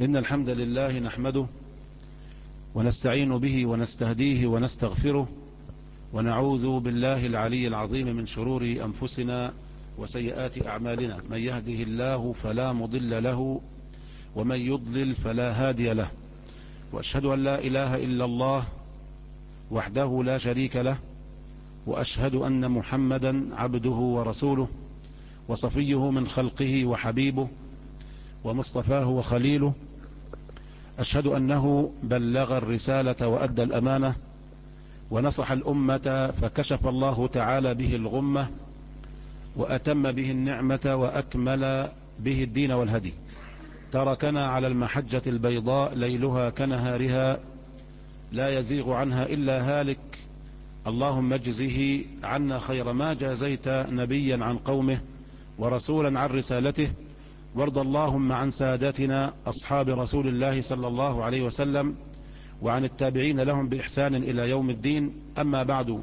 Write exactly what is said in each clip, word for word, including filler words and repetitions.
إن الحمد لله نحمده ونستعين به ونستهديه ونستغفره ونعوذ بالله العلي العظيم من شرور أنفسنا وسيئات أعمالنا. من يهده الله فلا مضل له ومن يضلل فلا هادي له، وأشهد أن لا إله إلا الله وحده لا شريك له، وأشهد أن محمدا عبده ورسوله وصفيه من خلقه وحبيبه ومصطفاه وخليله. أشهد أنه بلغ الرسالة وأدى الأمانة ونصح الأمة، فكشف الله تعالى به الغمة وأتم به النعمة وأكمل به الدين والهدي. تركنا على المحجة البيضاء ليلها كنهارها لا يزيغ عنها إلا هالك. اللهم اجزه عنا خير ما جازيت نبيا عن قومه ورسولا عن رسالته، وارض اللهم عن سادتنا أصحاب رسول الله صلى الله عليه وسلم وعن التابعين لهم بإحسان إلى يوم الدين. أما بعد،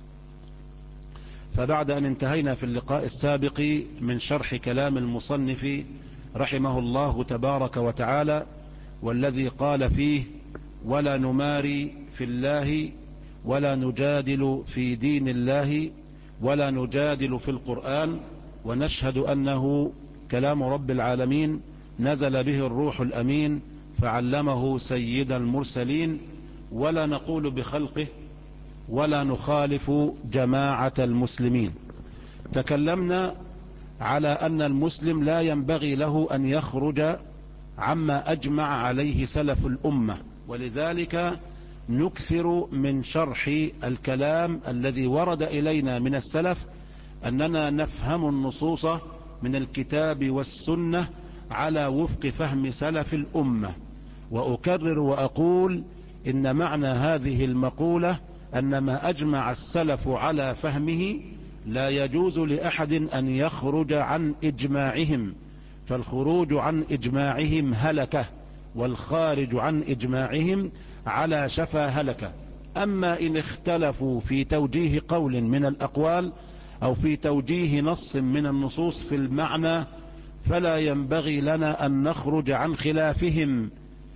فبعد أن انتهينا في اللقاء السابق من شرح كلام المصنف رحمه الله تبارك وتعالى، والذي قال فيه: ولا نماري في الله ولا نجادل في دين الله ولا نجادل في القرآن، ونشهد أنه كلام رب العالمين نزل به الروح الأمين فعلمه سيد المرسلين، ولا نقول بخلقه ولا نخالف جماعة المسلمين. تكلمنا على أن المسلم لا ينبغي له أن يخرج عما أجمع عليه سلف الأمة، ولذلك نكثر من شرح الكلام الذي ورد إلينا من السلف، أننا نفهم النصوص من الكتاب والسنة على وفق فهم سلف الأمة. وأكرر وأقول إن معنى هذه المقولة أن ما أجمع السلف على فهمه لا يجوز لأحد أن يخرج عن إجماعهم، فالخروج عن إجماعهم هلكة، والخارج عن إجماعهم على شفا هلكة. أما إن اختلفوا في توجيه قول من الأقوال أو في توجيه نص من النصوص في المعنى، فلا ينبغي لنا أن نخرج عن خلافهم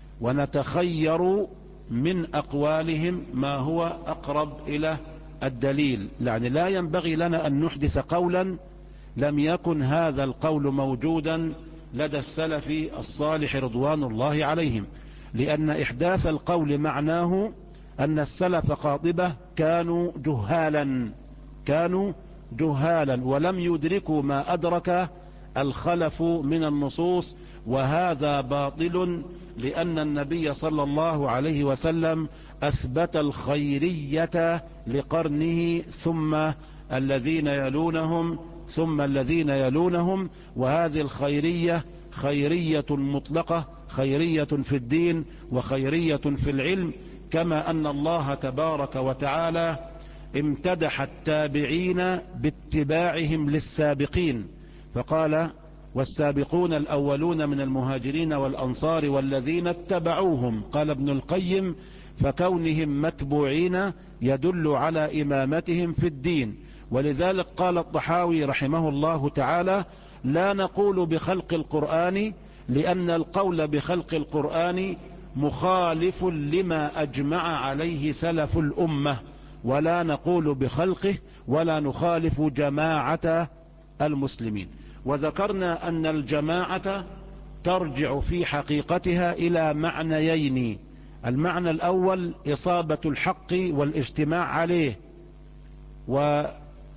ونتخير من أقوالهم ما هو أقرب إلى الدليل. يعني لا ينبغي لنا أن نحدث قولا لم يكن هذا القول موجودا لدى السلف الصالح رضوان الله عليهم، لأن إحداث القول معناه أن السلف قاطبة كانوا جهالا كانوا جهالا ولم يدركوا ما أدرك الخلف من النصوص، وهذا باطل، لأن النبي صلى الله عليه وسلم أثبت الخيرية لقرنه ثم الذين يلونهم ثم الذين يلونهم، وهذه الخيرية خيرية مطلقة، خيرية في الدين وخيرية في العلم، كما أن الله تبارك وتعالى امتدح التابعين باتباعهم للسابقين، فقال: والسابقون الأولون من المهاجرين والأنصار والذين اتبعوهم. قال ابن القيم: فكونهم متبوعين يدل على إمامتهم في الدين. ولذلك قال الطحاوي رحمه الله تعالى: لا نقول بخلق القرآن، لأن القول بخلق القرآن مخالف لما أجمع عليه سلف الأمة، ولا نقول بخلقه ولا نخالف جماعة المسلمين. وذكرنا أن الجماعة ترجع في حقيقتها إلى معنيين: المعنى الأول إصابة الحق والاجتماع عليه، وقال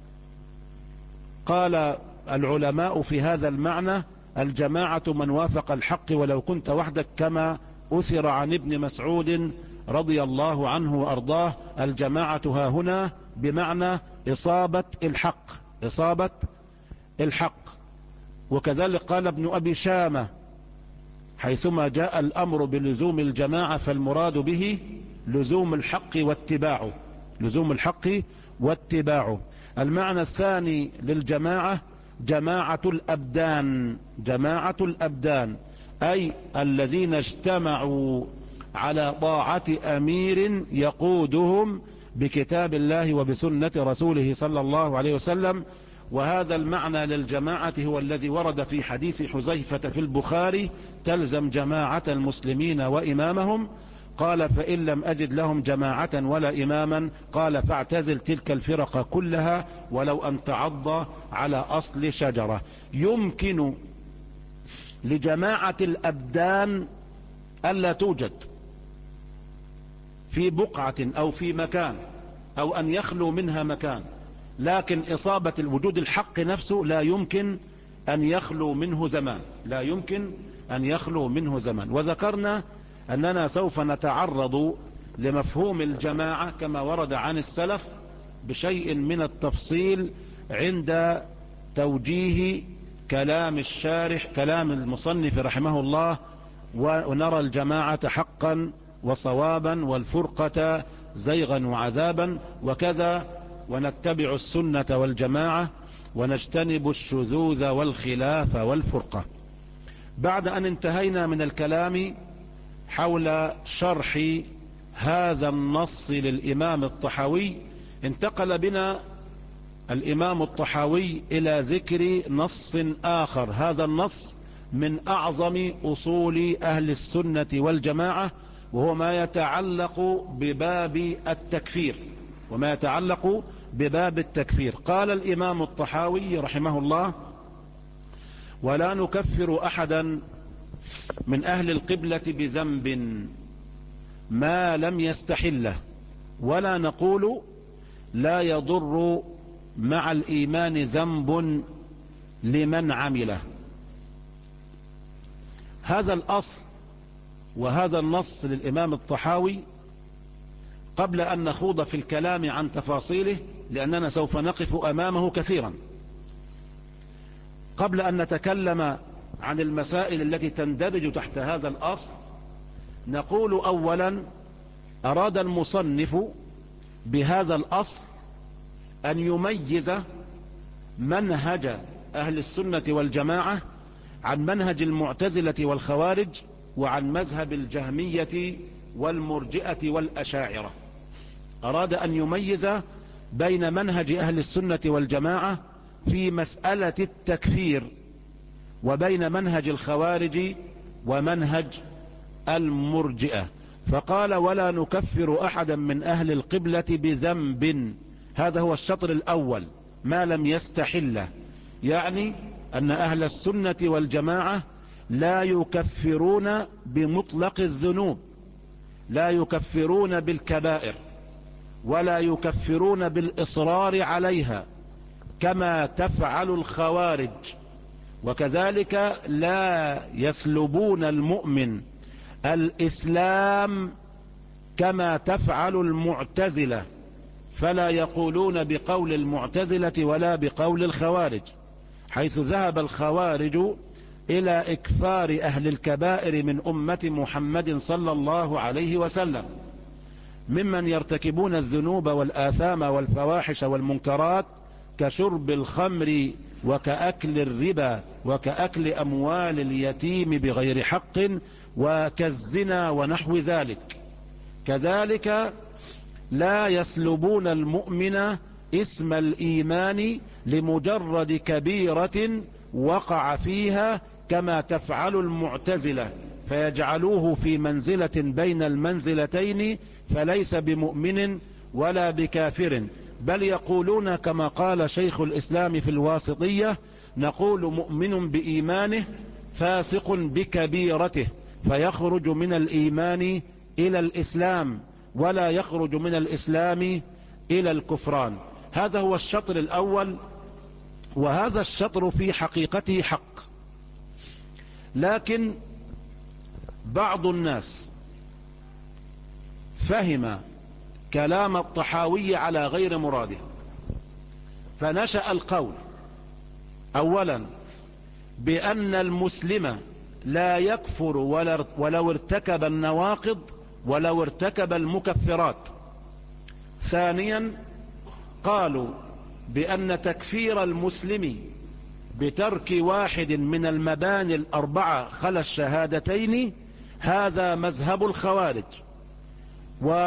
العلماء في هذا المعنى: الجماعة من وافق الحق ولو كنت وحدك، كما أثر عن ابن مسعود رضي الله عنه وأرضاه: الجماعة ها هنا بمعنى إصابة الحق إصابة الحق. وكذلك قال ابن أبي شامة: حيثما جاء الأمر بلزوم الجماعة فالمراد به لزوم الحق واتباعه لزوم الحق واتباعه. المعنى الثاني للجماعة جماعة الأبدان جماعة الأبدان أي الذين اجتمعوا على طاعة أمير يقودهم بكتاب الله وبسنة رسوله صلى الله عليه وسلم، وهذا المعنى للجماعة هو الذي ورد في حديث حذيفة في البخاري: تلزم جماعة المسلمين وإمامهم. قال: فإن لم أجد لهم جماعة ولا إماما، قال: فاعتزل تلك الفرق كلها ولو أن تعض على أصل شجرة. يمكن لجماعة الأبدان ألا توجد في بقعة أو في مكان، أو أن يخلو منها مكان، لكن إصابة الوجود الحق نفسه لا يمكن أن يخلو منه زمان، لا يمكن أن يخلو منه زمان. وذكرنا أننا سوف نتعرض لمفهوم الجماعة كما ورد عن السلف بشيء من التفصيل عند توجيه كلام الشارح كلام المصنف رحمه الله، ونرى الجماعة حقا وصوابا والفرقة زيغا وعذابا وكذا، ونتبع السنة والجماعة ونجتنب الشذوذ والخلاف والفرقة. بعد أن انتهينا من الكلام حول شرح هذا النص للإمام الطحاوي، انتقل بنا الإمام الطحاوي إلى ذكر نص آخر. هذا النص من أعظم أصول أهل السنة والجماعة، وهو ما يتعلق بباب التكفير وما يتعلق بباب التكفير. قال الإمام الطحاوي رحمه الله: ولا نكفر أحدا من أهل القبلة بذنب ما لم يستحله، ولا نقول لا يضر مع الإيمان ذنب لمن عمله. هذا الأصل وهذا النص للإمام الطحاوي، قبل أن نخوض في الكلام عن تفاصيله لأننا سوف نقف أمامه كثيرا، قبل أن نتكلم عن المسائل التي تندرج تحت هذا الأصل، نقول أولا: أراد المصنف بهذا الأصل أن يميز منهج أهل السنة والجماعة عن منهج المعتزلة والخوارج وعن مذهب الجهمية والمرجئة والأشاعرة. أراد أن يميز بين منهج أهل السنة والجماعة في مسألة التكفير وبين منهج الخوارج ومنهج المرجئة، فقال: ولا نكفر أحدا من أهل القبلة بذنب. هذا هو الشطر الأول، ما لم يستحله، يعني أن أهل السنة والجماعة لا يكفرون بمطلق الذنوب، لا يكفرون بالكبائر، ولا يكفرون بالإصرار عليها كما تفعل الخوارج، وكذلك لا يسلبون المؤمن الإسلام كما تفعل المعتزلة، فلا يقولون بقول المعتزلة ولا بقول الخوارج، حيث ذهب الخوارج إلى إكفار أهل الكبائر من أمة محمد صلى الله عليه وسلم، ممن يرتكبون الذنوب والآثام والفواحش والمنكرات كشرب الخمر وكأكل الربا وكأكل أموال اليتيم بغير حق وكالزنا ونحو ذلك. كذلك لا يسلبون المؤمن اسم الإيمان لمجرد كبيرة وقع فيها كما تفعل المعتزلة، فيجعلوه في منزلة بين المنزلتين، فليس بمؤمن ولا بكافر، بل يقولون كما قال شيخ الإسلام في الواسطية: نقول مؤمن بإيمانه فاسق بكبيرته، فيخرج من الإيمان إلى الإسلام ولا يخرج من الإسلام إلى الكفران. هذا هو الشطر الأول، وهذا الشطر في حقيقته حق، لكن بعض الناس فهم كلام الطحاوي على غير مراده، فنشأ القول أولا بأن المسلم لا يكفر ولو ارتكب النواقض ولو ارتكب المكفرات. ثانيا قالوا بأن تكفير المسلم بترك واحد من المباني الأربعة خلا الشهادتين هذا مذهب الخوارج،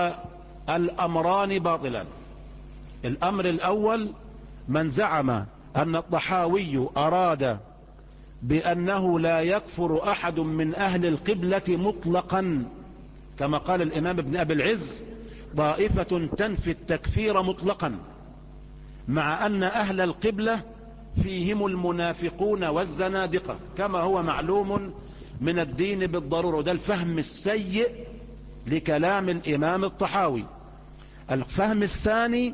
والأمران باطلان. الأمر الأول: من زعم أن الطحاوي أراد بأنه لا يكفر أحد من أهل القبلة مطلقا، كما قال الإمام ابن أبي العز: طائفة تنفي التكفير مطلقا، مع أن أهل القبلة فيهم المنافقون والزنادقة، كما هو معلوم من الدين بالضرورة. وده الفهم السيء لكلام الإمام الطحاوي. الفهم الثاني: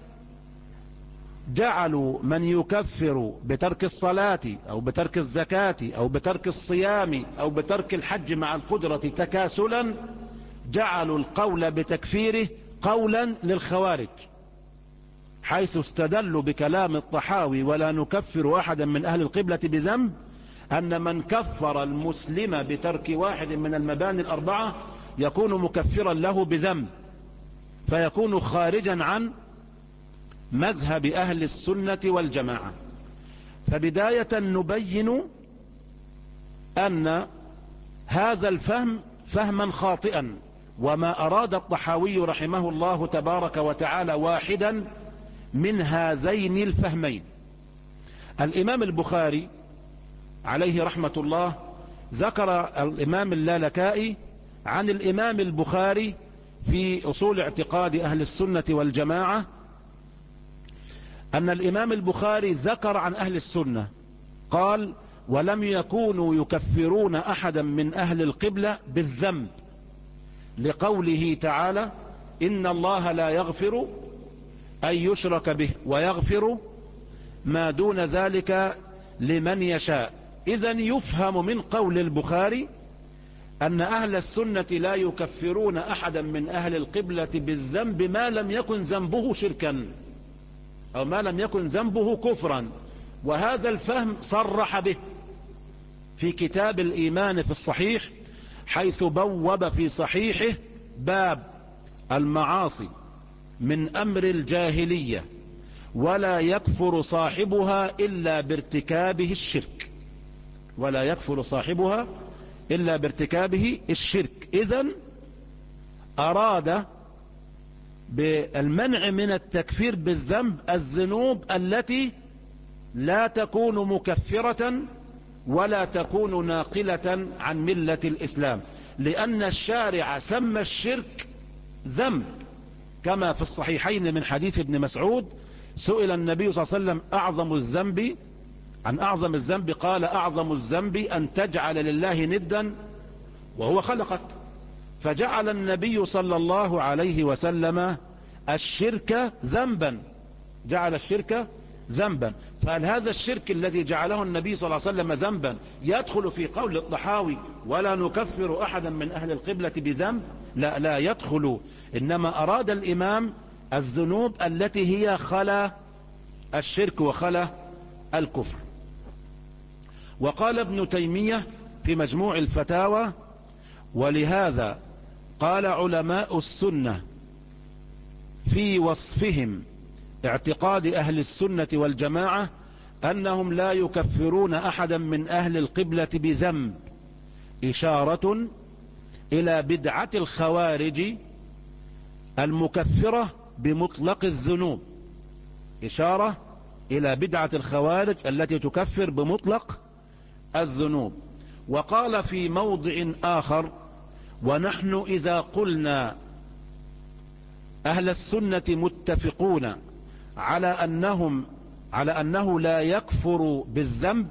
جعلوا من يكفر بترك الصلاة أو بترك الزكاة أو بترك الصيام أو بترك الحج مع القدرة تكاسلا، جعلوا القول بتكفيره قولا للخوارج، حيث استدلوا بكلام الطحاوي: ولا نكفر أحدا من أهل القبلة بذنب، أن من كفر المسلم بترك واحد من المباني الأربعة يكون مكفرا له بذنب، فيكون خارجا عن مذهب أهل السنة والجماعة. فبداية نبين أن هذا الفهم فهما خاطئا، وما أراد الطحاوي رحمه الله تبارك وتعالى واحدا من هذين الفهمين. الإمام البخاري عليه رحمة الله ذكر الإمام اللالكائي عن الإمام البخاري في أصول اعتقاد أهل السنة والجماعة أن الإمام البخاري ذكر عن أهل السنة قال: ولم يكونوا يكفرون أحدا من أهل القبلة بالذنب، لقوله تعالى: إن الله لا يغفر أن يشرك به ويغفر ما دون ذلك لمن يشاء. إذن يفهم من قول البخاري أن أهل السنة لا يكفرون أحدا من أهل القبلة بالذنب ما لم يكن ذنبه شركا أو ما لم يكن ذنبه كفرا. وهذا الفهم صرح به في كتاب الإيمان في الصحيح، حيث بوب في صحيحه باب المعاصي من أمر الجاهلية، ولا يكفر صاحبها إلا بارتكابه الشرك، ولا يكفر صاحبها إلا بارتكابه الشرك. إذن أراد بالمنع من التكفير بالذنب الذنوب التي لا تكون مكفرة ولا تكون ناقلة عن ملة الإسلام، لأن الشارع سمى الشرك ذنب، كما في الصحيحين من حديث ابن مسعود: سئل النبي صلى الله عليه وسلم أعظم الذنب عن أعظم الذنب، قال: أعظم الذنب أن تجعل لله ندا وهو خلقك. فجعل النبي صلى الله عليه وسلم الشرك ذنبا، جعل الشرك ذنبا. فهل هذا الشرك الذي جعله النبي صلى الله عليه وسلم ذنبا يدخل في قول الطحاوي: ولا نكفر أحدا من أهل القبلة بذنب؟ لا، لا يدخل. إنما أراد الإمام الذنوب التي هي خلا الشرك وخلا الكفر. وقال ابن تيمية في مجموع الفتاوى: ولهذا قال علماء السنة في وصفهم اعتقاد أهل السنة والجماعة أنهم لا يكفرون أحدا من أهل القبلة بذنب، إشارة إلى بدعة الخوارج المكفرة بمطلق الذنوب، إشارة إلى بدعة الخوارج التي تكفر بمطلق الذنوب. وقال في موضع آخر: ونحن إذا قلنا أهل السنة متفقون على أنهم على أنه لا يكفر بالذنب،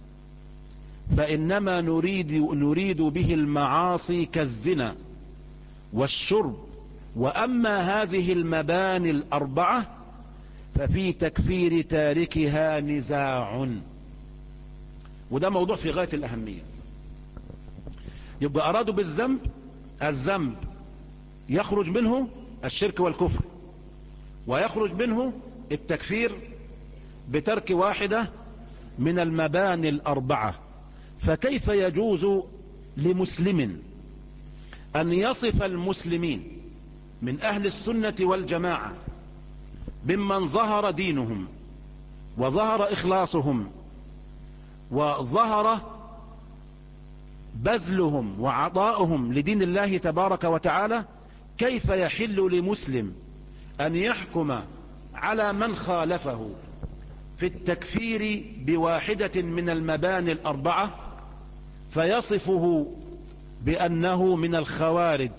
فإنما نريد نريد به المعاصي كالزنا والشرب، وأما هذه المباني الأربعة ففي تكفير تاركها نزاع. وده موضوع في غاية الأهمية. يبقى أرادوا بالذنب الذنب يخرج منه الشرك والكفر، ويخرج منه التكفير بترك واحدة من المباني الأربعة. فكيف يجوز لمسلم أن يصف المسلمين من أهل السنة والجماعة ممن ظهر دينهم وظهر إخلاصهم وظهر بذلهم وعطاؤهم لدين الله تبارك وتعالى، كيف يحل لمسلم أن يحكم على من خالفه في التكفير بواحدة من المباني الأربعة فيصفه بأنه من الخوارج،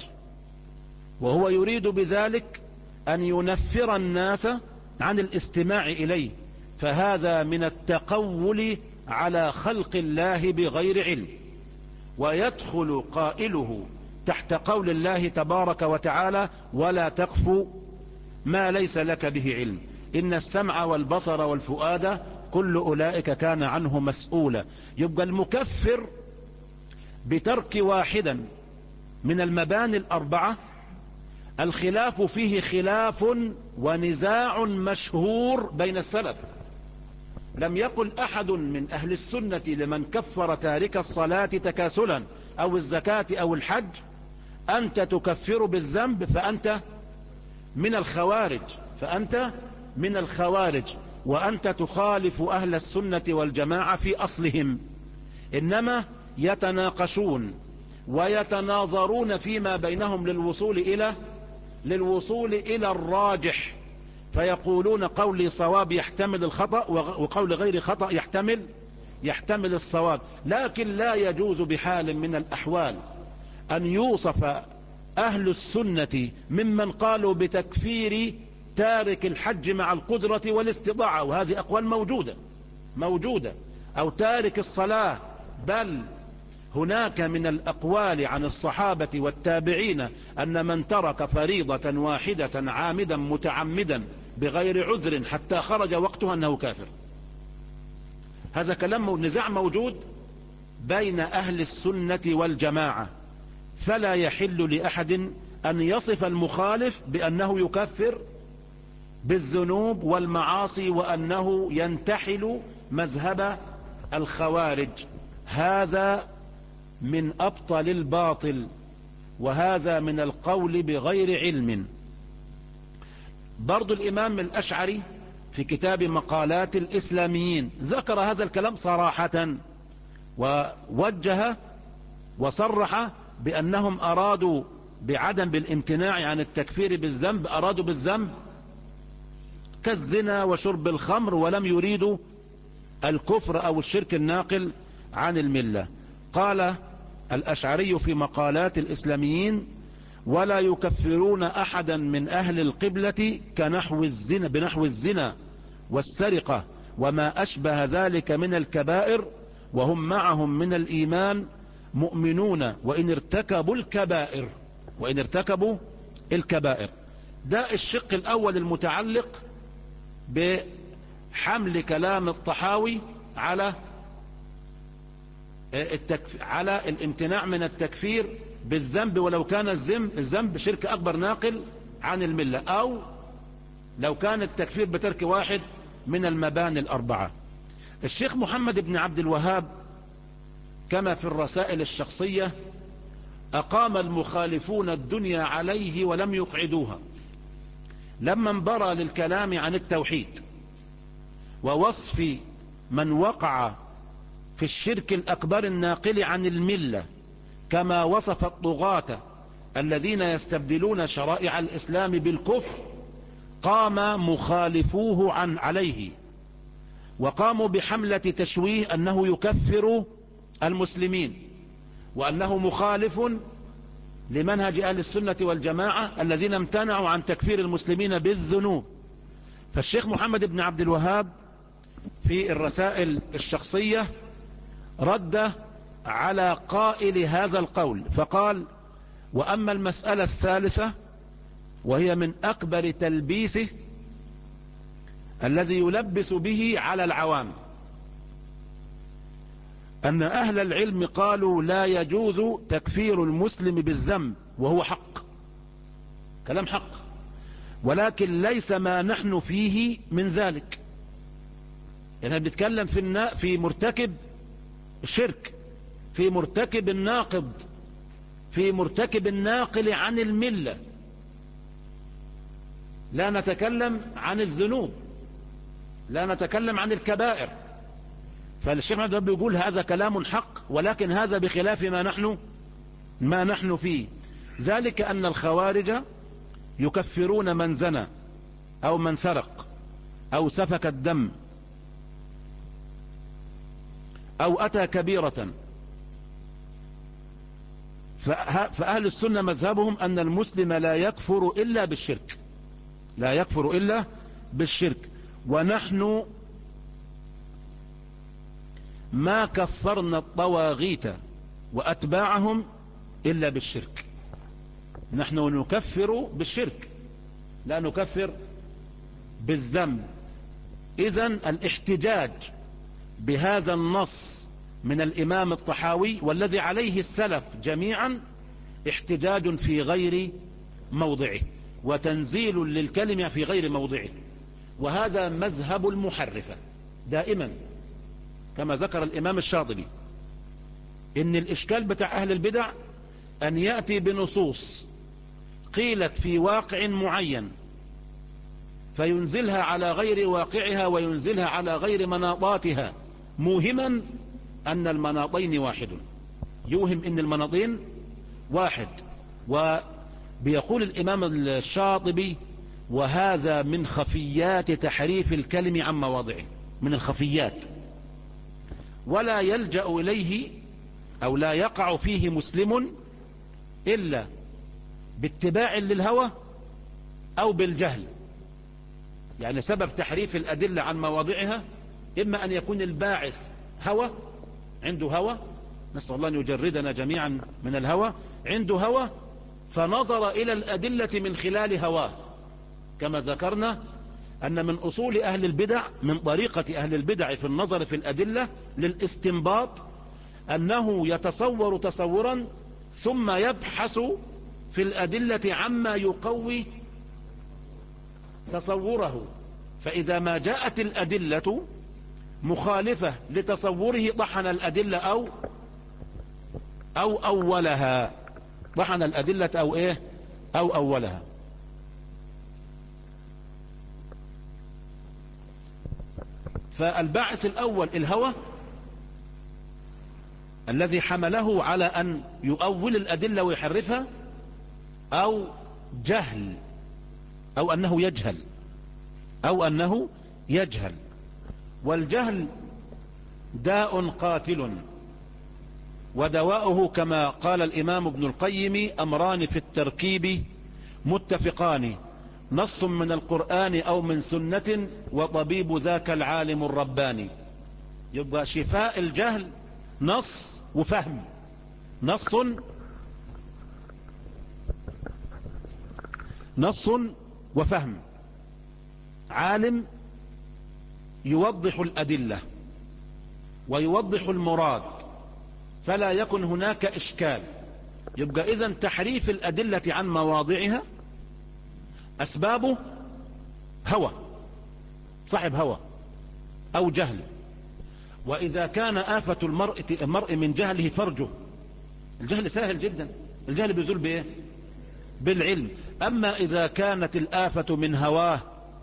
وهو يريد بذلك أن ينفر الناس عن الاستماع إليه، فهذا من التقول على خلق الله بغير علم، ويدخل قائله تحت قول الله تبارك وتعالى: ولا تقف ما ليس لك به علم إن السمع والبصر والفؤاد كل أولئك كان عنه مسؤولا. يبقى المكفر بترك واحدا من المباني الأربعة الخلاف فيه خلاف ونزاع مشهور بين السلف. لم يقل أحد من أهل السنة لمن كفر تارك الصلاة تكاسلا أو الزكاة أو الحج: أنت تكفر بالذنب فأنت من الخوارج، فأنت من الخوارج، وأنت تخالف أهل السنة والجماعة في أصلهم. إنما يتناقشون ويتناظرون فيما بينهم للوصول إلى للوصول إلى الراجح، فيقولون قولي صواب يحتمل الخطأ، وقول غير خطأ يحتمل يحتمل الصواب. لكن لا يجوز بحال من الأحوال أن يوصف أهل السنة ممن قالوا بتكفير تارك الحج مع القدرة والاستطاعة، وهذه أقوال موجودة موجودة أو تارك الصلاة، بل هناك من الأقوال عن الصحابة والتابعين أن من ترك فريضة واحدة عامدا متعمدا بغير عذر حتى خرج وقتها أنه كافر. هذا كلام نزاع موجود بين أهل السنة والجماعة، فلا يحل لأحد أن يصف المخالف بأنه يكفر بالذنوب والمعاصي وأنه ينتحل مذهب الخوارج. هذا من أبطل الباطل، وهذا من القول بغير علم. برضو الإمام الأشعري في كتاب مقالات الإسلاميين ذكر هذا الكلام صراحة، ووجه وصرح بأنهم أرادوا بعدم بالامتناع عن التكفير بالذنب، أرادوا بالذنب كالزنا وشرب الخمر، ولم يريدوا الكفر أو الشرك الناقل عن الملة. قال الأشعري في مقالات الإسلاميين: ولا يكفرون أحدا من أهل القبلة كنحو الزنا بنحو الزنا والسرقة وما أشبه ذلك من الكبائر، وهم معهم من الإيمان مؤمنون وإن ارتكبوا الكبائر وإن ارتكبوا الكبائر. ده الشق الأول المتعلق بحمل كلام الطحاوي على التكف... على الامتناع من التكفير بالذنب ولو كان الذنب الذنب شرك أكبر ناقل عن الملة، أو لو كان التكفير بترك واحد من المباني الأربعة. الشيخ محمد بن عبد الوهاب كما في الرسائل الشخصية أقام المخالفون الدنيا عليه ولم يقعدوها، لما انبرى للكلام عن التوحيد ووصف من وقع في الشرك الأكبر الناقل عن الملة، كما وصف الطغاة الذين يستبدلون شرائع الإسلام بالكفر. قام مخالفوه عن عليه وقاموا بحملة تشويه أنه يكفر المسلمين، وأنه مخالف لمنهج أهل السنة والجماعة الذين امتنعوا عن تكفير المسلمين بالذنوب. فالشيخ محمد بن عبد الوهاب في الرسائل الشخصية رد على قائل هذا القول فقال: وأما المسألة الثالثة وهي من أكبر تلبيسه الذي يلبس به على العوام، أن أهل العلم قالوا لا يجوز تكفير المسلم بالذنب، وهو حق، كلام حق، ولكن ليس ما نحن فيه من ذلك. يعني بنتكلم في النا... في مرتكب الشرك، في مرتكب الناقض، في مرتكب الناقل عن الملة، لا نتكلم عن الذنوب، لا نتكلم عن الكبائر. فالشيخ محمد بيقول هذا كلام حق، ولكن هذا بخلاف ما نحن ما نحن فيه. ذلك أن الخوارج يكفرون من زنى أو من سرق أو سفك الدم أو أتى كبيرة، فأهل السنة مذهبهم أن المسلم لا يكفر إلا بالشرك، لا يكفر إلا بالشرك. ونحن ما كفرنا الطواغيت وأتباعهم إلا بالشرك. نحن نكفر بالشرك لا نكفر بالذنب. إذن الاحتجاج بهذا النص من الإمام الطحاوي والذي عليه السلف جميعا احتجاج في غير موضعه وتنزيل للكلمة في غير موضعه، وهذا مذهب المحرفة دائما كما ذكر الإمام الشاطبي، إن الإشكال بتاع أهل البدع أن يأتي بنصوص قيلت في واقع معين فينزلها على غير واقعها وينزلها على غير مناطاتها، موهما أن المناطين واحد، يوهم أن المناطين واحد. وبيقول الإمام الشاطبي: وهذا من خفيات تحريف الكلم عن مواضعه، من الخفيات، ولا يلجأ إليه أو لا يقع فيه مسلم إلا باتباع للهوى أو بالجهل. يعني سبب تحريف الأدلة عن مواضعها إما أن يكون الباعث هوى، عنده هوى، نسأل الله أن يجردنا جميعا من الهوى، عنده هوى فنظر إلى الأدلة من خلال هواه، كما ذكرنا أن من أصول أهل البدع، من طريقة أهل البدع في النظر في الأدلة للاستنباط، أنه يتصور تصورا ثم يبحث في الأدلة عما يقوي تصوره، فإذا ما جاءت الأدلة مخالفة لتصوره طحن الأدلة أو أو أولها، طحن الأدلة أو إيه أو أولها. فالباعث الأول الهوى الذي حمله على أن يؤول الأدلة ويحرفها، أو جهل، أو أنه يجهل أو أنه يجهل والجهل داء قاتل، ودواؤه كما قال الإمام ابن القيم: أمران في التركيب متفقان، نص من القرآن أو من سنة، وطبيب ذاك العالم الرباني. يبقى شفاء الجهل نص وفهم، نص نص وفهم، عالم يوضح الأدلة ويوضح المراد فلا يكن هناك إشكال. يبقى إذن تحريف الأدلة عن مواضعها أسبابه هوى، صاحب هوى أو جهل. وإذا كان آفة المرء, المرء من جهله فرجه، الجهل سهل جدا، الجهل بيزول بإيه؟ بالعلم. أما إذا كانت الآفة من هواه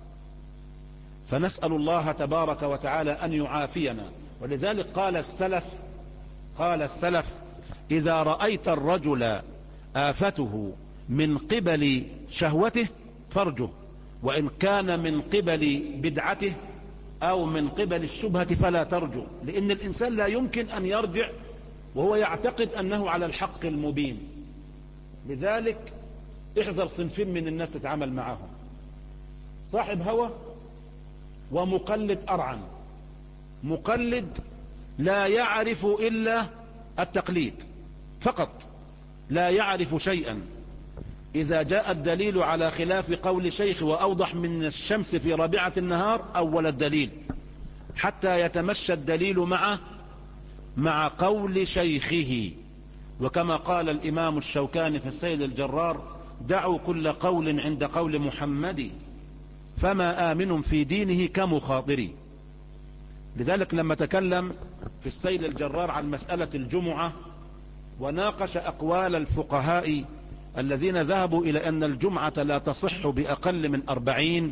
فنسأل الله تبارك وتعالى أن يعافينا. ولذلك قال السلف قال السلف إذا رأيت الرجل آفته من قبل شهوته فرجه، وإن كان من قبل بدعته أو من قبل الشبهة فلا ترجو، لأن الإنسان لا يمكن أن يرجع وهو يعتقد أنه على الحق المبين. لذلك احذر صنفين من الناس تتعامل معهم: صاحب هوى ومقلد أرعن. مقلد لا يعرف إلا التقليد فقط، لا يعرف شيئا. إذا جاء الدليل على خلاف قول شيخ وأوضح من الشمس في رابعة النهار أول الدليل حتى يتمشى الدليل مع مع قول شيخه. وكما قال الإمام الشوكاني في السيد الجرار: دعوا كل قول عند قول محمد، فما آمن في دينه كمخاطري. لذلك لما تكلم في السيد الجرار عن مسألة الجمعة وناقش أقوال الفقهاء الذين ذهبوا إلى أن الجمعة لا تصح بأقل من أربعين،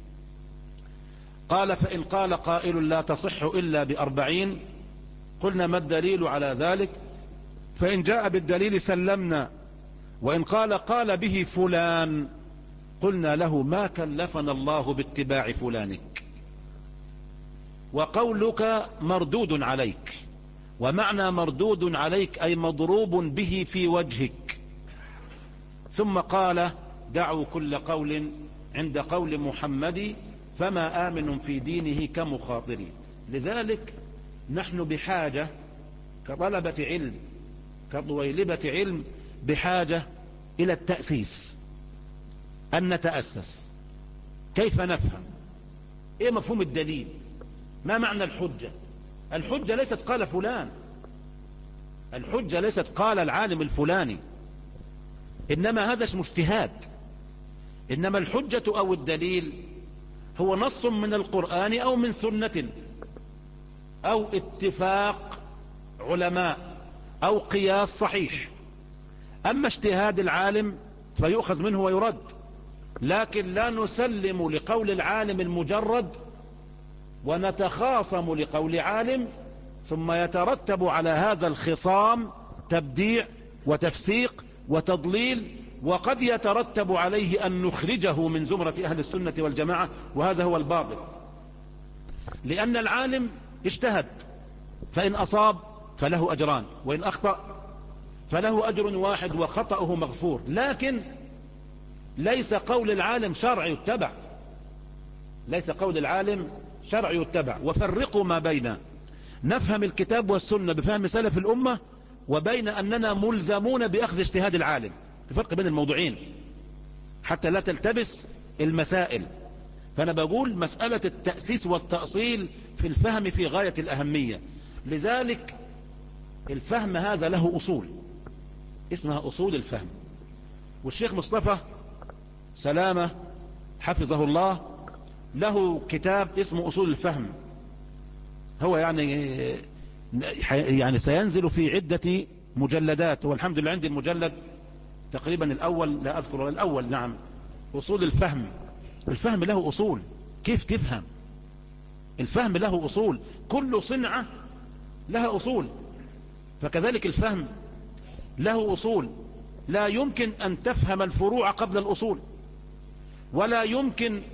قال: فإن قال قائل لا تصح إلا بأربعين قلنا ما الدليل على ذلك؟ فإن جاء بالدليل سلمنا، وإن قال قال به فلان قلنا له ما كلفنا الله باتباع فلانك، وقولك مردود عليك. ومعنى مردود عليك أي مضروب به في وجهك. ثم قال دعوا كل قول عند قول محمد فما آمن في دينه كمخاطر. لذلك نحن بحاجة كطلبة علم كطويلبة علم بحاجة إلى التأسيس، أن نتأسس كيف نفهم إيه مفهوم الدليل، ما معنى الحجة. الحجة ليست قال فلان، الحجة ليست قال العالم الفلاني، إنما هذا اسمه اجتهاد. إنما الحجة أو الدليل هو نص من القرآن أو من سنة أو اتفاق علماء أو قياس صحيح. أما اجتهاد العالم فيؤخذ منه ويرد، لكن لا نسلم لقول العالم المجرد ونتخاصم لقول عالم ثم يترتب على هذا الخصام تبديع وتفسيق وتضليل، وقد يترتب عليه أن نخرجه من زمرة أهل السنة والجماعة، وهذا هو الباطل. لأن العالم اجتهد، فإن أصاب فله أجران، وإن أخطأ فله أجر واحد وخطأه مغفور. لكن ليس قول العالم شرع يتبع، ليس قول العالم شرع يتبع. وفرقوا ما بين نفهم الكتاب والسنة بفهم سلف الأمة وبين أننا ملزمون بأخذ اجتهاد العالم. الفرق بين الموضوعين حتى لا تلتبس المسائل. فأنا بقول مسألة التأسيس والتأصيل في الفهم في غاية الأهمية. لذلك الفهم هذا له أصول اسمها أصول الفهم، والشيخ مصطفى سلامة حفظه الله له كتاب اسمه أصول الفهم. هو يعني يعني سينزل في عدة مجلدات، والحمد لله عندي المجلد تقريبا الأول، لا أذكر الأول، نعم، أصول الفهم. الفهم له أصول، كيف تفهم الفهم له أصول، كل صنعة لها أصول، فكذلك الفهم له أصول. لا يمكن أن تفهم الفروع قبل الأصول، ولا يمكن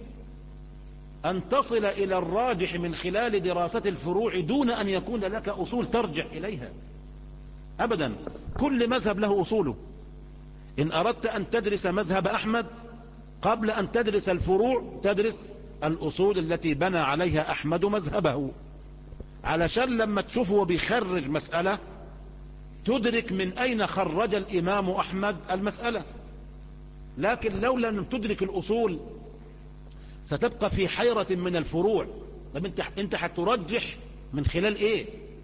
أن تصل إلى الراجح من خلال دراسة الفروع دون أن يكون لك أصول ترجع إليها أبدا. كل مذهب له أصوله. إن أردت أن تدرس مذهب أحمد قبل أن تدرس الفروع تدرس الأصول التي بنى عليها أحمد مذهبه، علشان لما تشوفه بيخرج مسألة تدرك من أين خرج الإمام أحمد المسألة. لكن لو لم تدرك الأصول ستبقى في حيرة من الفروع. طب انت انت هترجح من خلال ايه؟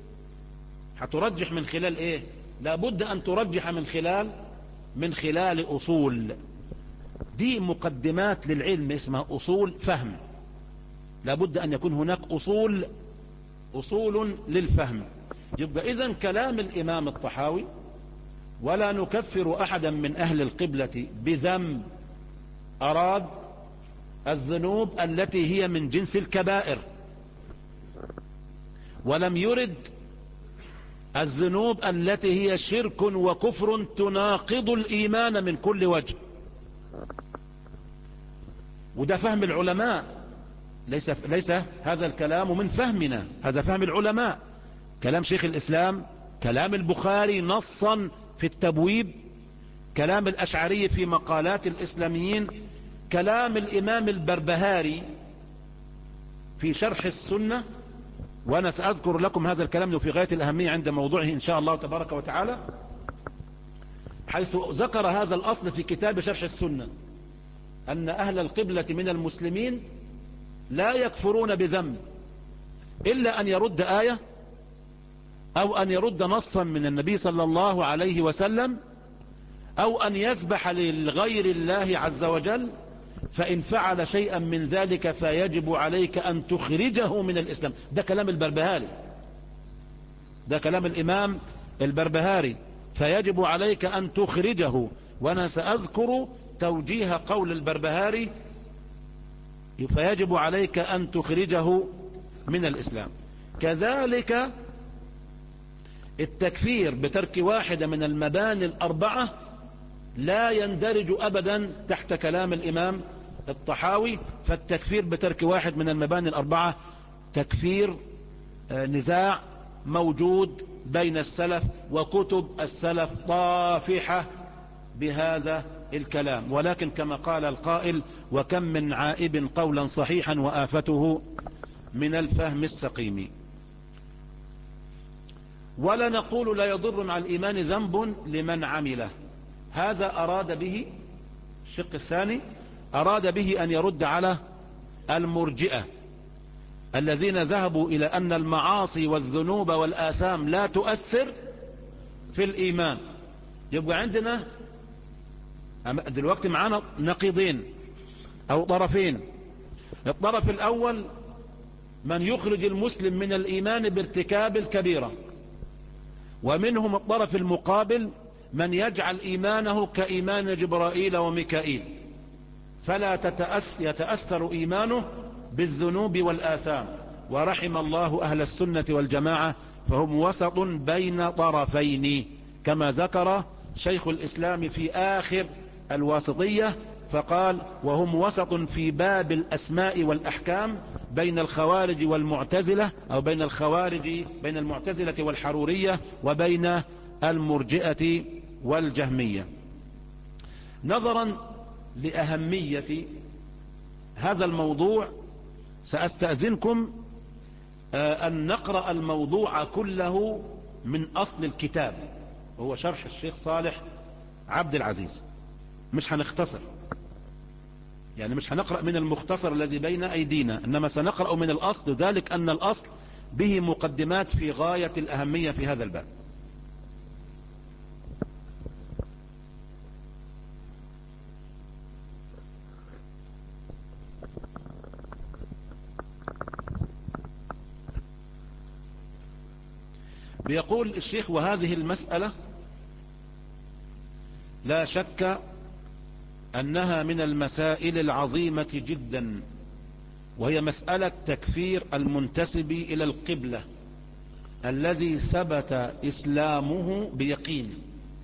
هترجح من خلال ايه؟ لابد ان ترجح من خلال من خلال اصول. دي مقدمات للعلم اسمها اصول فهم. لابد ان يكون هناك اصول اصول للفهم. يبقى اذن كلام الامام الطحاوي ولا نكفر احدا من اهل القبلة بذنب اراد الذنوب التي هي من جنس الكبائر، ولم يرد الذنوب التي هي شرك وكفر تناقض الإيمان من كل وجه. وده فهم العلماء، ليس, ليس هذا الكلام من فهمنا، هذا فهم العلماء. كلام شيخ الإسلام، كلام البخاري نصا في التبويب، كلام الأشعري في مقالات الإسلاميين، كلام الإمام البربهاري في شرح السنة. وأنا سأذكر لكم هذا الكلام في غاية الأهمية عند موضوعه إن شاء الله تبارك وتعالى، حيث ذكر هذا الأصل في كتاب شرح السنة، أن أهل القبلة من المسلمين لا يكفرون بذنب إلا أن يرد آية أو أن يرد نصا من النبي صلى الله عليه وسلم أو أن يذبح لغير الله عز وجل. فإن فعل شيئا من ذلك فيجب عليك أن تخرجه من الإسلام. ده كلام البربهاري، ده كلام الإمام البربهاري، فيجب عليك أن تخرجه. وأنا سأذكر توجيه قول البربهاري، فيجب عليك أن تخرجه من الإسلام. كذلك التكفير بترك واحدة من المباني الأربعة لا يندرج أبدا تحت كلام الإمام الطحاوي. فالتكفير بترك واحد من المباني الأربعة تكفير نزاع موجود بين السلف، وكتب السلف طافحة بهذا الكلام. ولكن كما قال القائل: وكم من عائب قولا صحيحا وآفته من الفهم السقيم. ولا نقول لا يضر مع الإيمان ذنب لمن عمله. هذا أراد به الشق الثاني، أراد به أن يرد على المرجئة الذين ذهبوا إلى أن المعاصي والذنوب والآثام لا تؤثر في الإيمان. يبقى عندنا دلوقتي معانا نقيضين أو طرفين. الطرف الأول من يخرج المسلم من الإيمان بارتكاب الكبيرة، ومنهم الطرف المقابل من يجعل إيمانه كإيمان جبرائيل وميكائيل، فلا تتأث يتأثر إيمانه بالذنوب والآثام. ورحم الله أهل السنة والجماعة، فهم وسط بين طرفين، كما ذكر شيخ الإسلام في آخر الواسطية فقال: وهم وسط في باب الأسماء والأحكام بين الخوارج والمعتزلة، أو بين الخوارج بين المعتزلة والحرورية وبين المرجئة والجهمية. نظرا لأهمية هذا الموضوع سأستأذنكم أن نقرأ الموضوع كله من أصل الكتاب، وهو شرح الشيخ صالح عبد العزيز. مش هنختصر، يعني مش هنقرأ من المختصر الذي بين أيدينا، إنما سنقرأ من الأصل، ذلك أن الأصل به مقدمات في غاية الأهمية في هذا الباب. بيقول الشيخ: وهذه المسألة لا شك أنها من المسائل العظيمة جدا، وهي مسألة تكفير المنتسب إلى القبلة الذي ثبت إسلامه بيقين.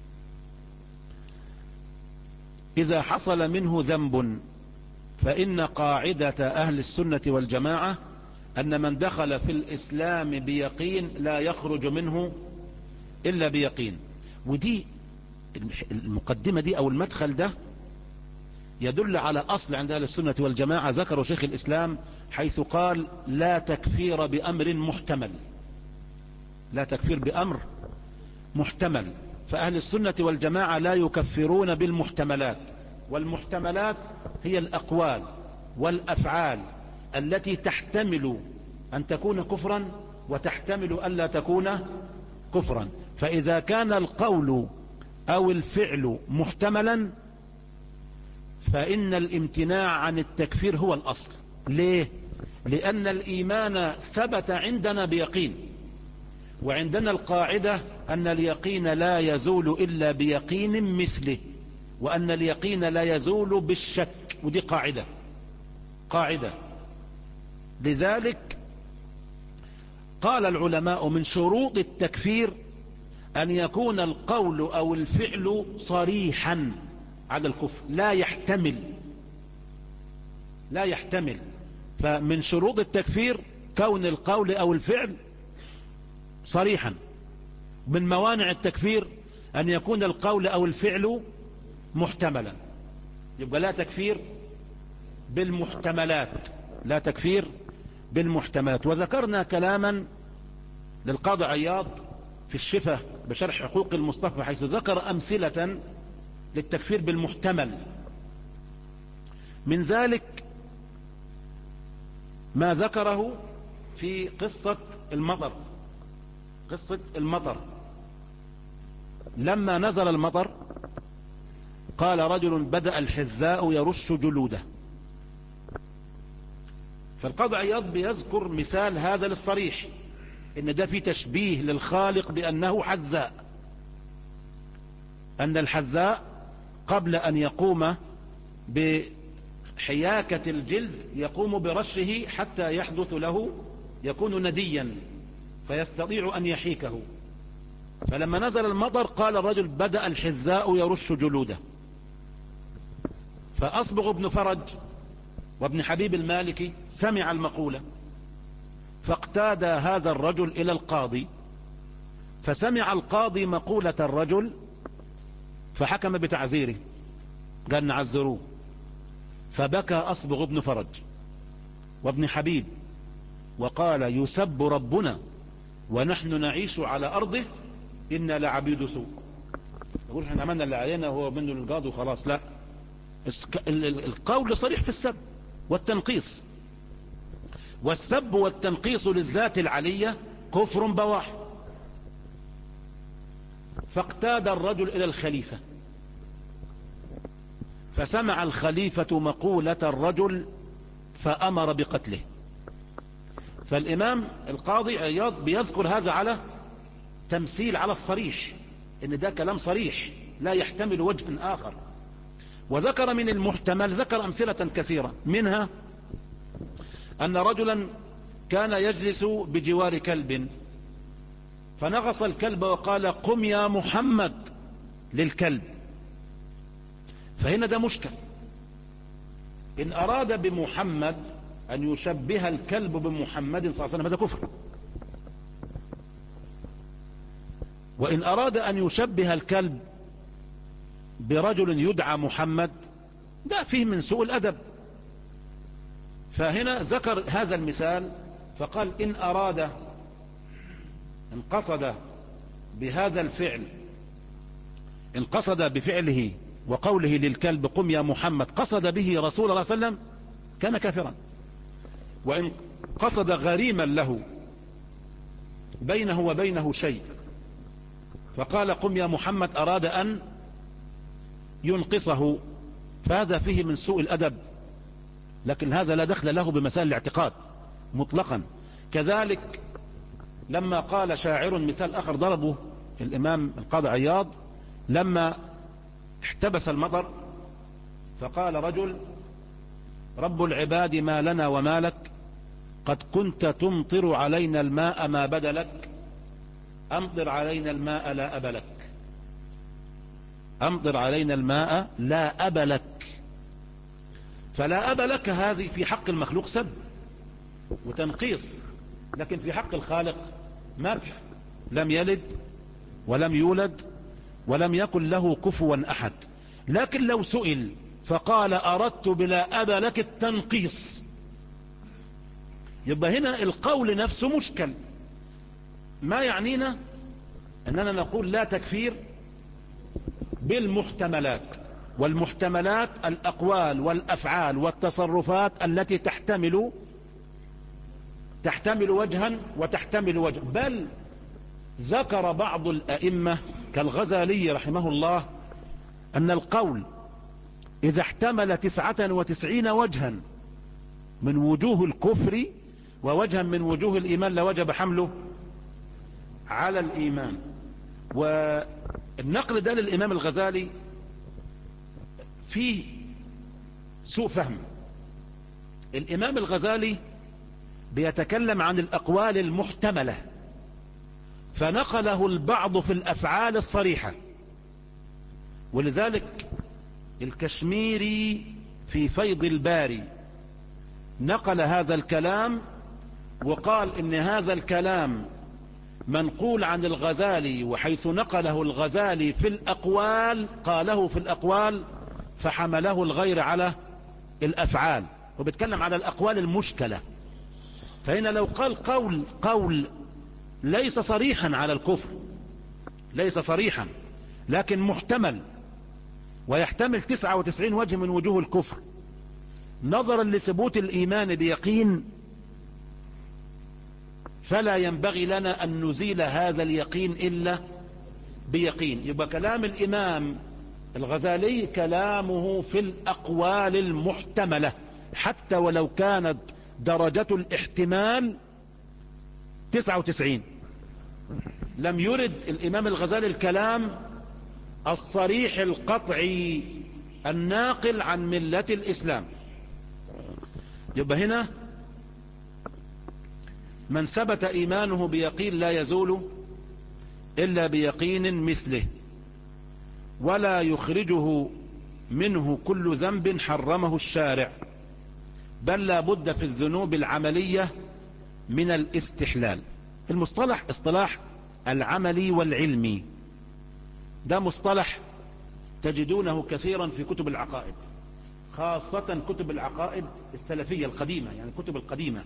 إذا حصل منه ذنب فإن قاعدة أهل السنة والجماعة أن من دخل في الإسلام بيقين لا يخرج منه إلا بيقين. ودي المقدمة دي أو المدخل ده يدل على أصل عند أهل السنة والجماعة ذكر شيخ الإسلام، حيث قال: لا تكفير بأمر محتمل. لا تكفير بأمر محتمل. فأهل السنة والجماعة لا يكفرون بالمحتملات، والمحتملات هي الأقوال والأفعال التي تحتمل أن تكون كفرا وتحتمل ألا تكون كفرا. فإذا كان القول أو الفعل محتملا فإن الامتناع عن التكفير هو الأصل. ليه؟ لأن الإيمان ثبت عندنا بيقين، وعندنا القاعدة أن اليقين لا يزول إلا بيقين مثله، وأن اليقين لا يزول بالشك، ودي قاعدة قاعدة لذلك قال العلماء: من شروط التكفير أن يكون القول أو الفعل صريحا على الكفر، لا يحتمل لا يحتمل فمن شروط التكفير كون القول أو الفعل صريحا. من موانع التكفير أن يكون القول أو الفعل محتملا. يبقى لا تكفير بالمحتملات، لا تكفير بالمحتملات. وذكرنا كلاما للقاضي عياض في الشفة بشرح حقوق المصطفى، حيث ذكر أمثلة للتكفير بالمحتمل. من ذلك ما ذكره في قصة المطر. قصة المطر لما نزل المطر قال رجل: بدأ الحذاء يرش جلوده. فالقاضي عياض بيذكر مثال هذا للصريح، ان ده في تشبيه للخالق بأنه حذاء، أن الحذاء قبل أن يقوم بحياكة الجلد يقوم برشه حتى يحدث له، يكون نديا فيستطيع أن يحيكه. فلما نزل المطر قال الرجل: بدأ الحذاء يرش جلوده. فأصبغ بن فرج وابن حبيب المالكي سمع المقولة، فاقتاد هذا الرجل إلى القاضي فسمع القاضي مقولة الرجل فحكم بتعزيره، قال نعزروه. فبكى أصبغ بن فرج وابن حبيب وقال يسب ربنا ونحن نعيش على أرضه إنا لعبيد سوء. يقول احنا عملنا اللي علينا وهو منه للقاضي وخلاص. لا، القول صريح في السب والتنقيص، والسب والتنقيص للذات العلية كفر بواح. فاقتاد الرجل إلى الخليفة، فسمع الخليفة مقولة الرجل فأمر بقتله. فالإمام القاضي عياض بيذكر هذا على تمثيل على الصريح، إن ده كلام صريح لا يحتمل وجه آخر. وذكر من المحتمل، ذكر أمثلة كثيرة، منها أن رجلا كان يجلس بجوار كلب فنغص الكلب وقال قم يا محمد للكلب. فهنا ده مشكل. إن أراد بمحمد أن يشبه الكلب بمحمد صلى الله عليه وسلم هذا كفر، وإن أراد أن يشبه الكلب برجل يدعى محمد ده فيه من سوء الأدب. فهنا ذكر هذا المثال فقال إن أراد، إن قصد بهذا الفعل، إن قصد بفعله وقوله للكلب قم يا محمد قصد به رسول الله صلى الله عليه وسلم كان كافرا. وإن قصد غريما له بينه وبينه شيء فقال قم يا محمد أراد أن ينقصه فهذا فيه من سوء الأدب، لكن هذا لا دخل له بمسائل الاعتقاد مطلقا. كذلك لما قال شاعر، مثال آخر ضربه الإمام القاضي عياض، لما احتبس المطر فقال رجل رب العباد ما لنا وما لك قد كنت تمطر علينا الماء ما بدلك أمطر علينا الماء لا أبلك، أمطر علينا الماء لا أبلك. فلا أبلك هذه في حق المخلوق سب وتنقيص، لكن في حق الخالق مدح. لم يلد ولم يولد ولم يكن له كفوا أحد. لكن لو سئل فقال أردت بلا أبا لك التنقيص، يبقى هنا القول نفسه مشكل. ما يعنينا أننا نقول لا تكفير بالمحتملات، والمحتملات الأقوال والأفعال والتصرفات التي تحتمل تحتمل وجها وتحتمل وجه. بل ذكر بعض الأئمة كالغزالي رحمه الله أن القول إذا احتمل تسعة وتسعين وجها من وجوه الكفر ووجها من وجوه الإيمان لوجب حمله على الإيمان. والنقل ده للإمام الغزالي فيه سوء فهم. الإمام الغزالي بيتكلم عن الأقوال المحتملة فنقله البعض في الأفعال الصريحة، ولذلك الكشميري في فيض الباري نقل هذا الكلام وقال إن هذا الكلام منقول عن الغزالي، وحيث نقله الغزالي في الأقوال قاله في الأقوال فحمله الغير على الأفعال، وبيتكلم على الأقوال المشكلة. فهنا لو قال قول قول ليس صريحا على الكفر، ليس صريحا لكن محتمل ويحتمل تسعة وتسعين وجه من وجوه الكفر نظرا لثبوت الإيمان بيقين، فلا ينبغي لنا أن نزيل هذا اليقين إلا بيقين. يبقى كلام الإمام الغزالي كلامه في الأقوال المحتملة حتى ولو كانت درجة الاحتمال تسعة وتسعين. لم يرد الإمام الغزالي الكلام الصريح القطعي الناقل عن ملة الإسلام. يبقى هنا من ثبت إيمانه بيقين لا يزول إلا بيقين مثله، ولا يخرجه منه كل ذنب حرمه الشارع، بل لا بد في الذنوب العملية من الاستحلال. المصطلح اصطلاح العملي والعلمي. ده مصطلح تجدونه كثيرا في كتب العقائد، خاصة كتب العقائد السلفية القديمة، يعني الكتب القديمة.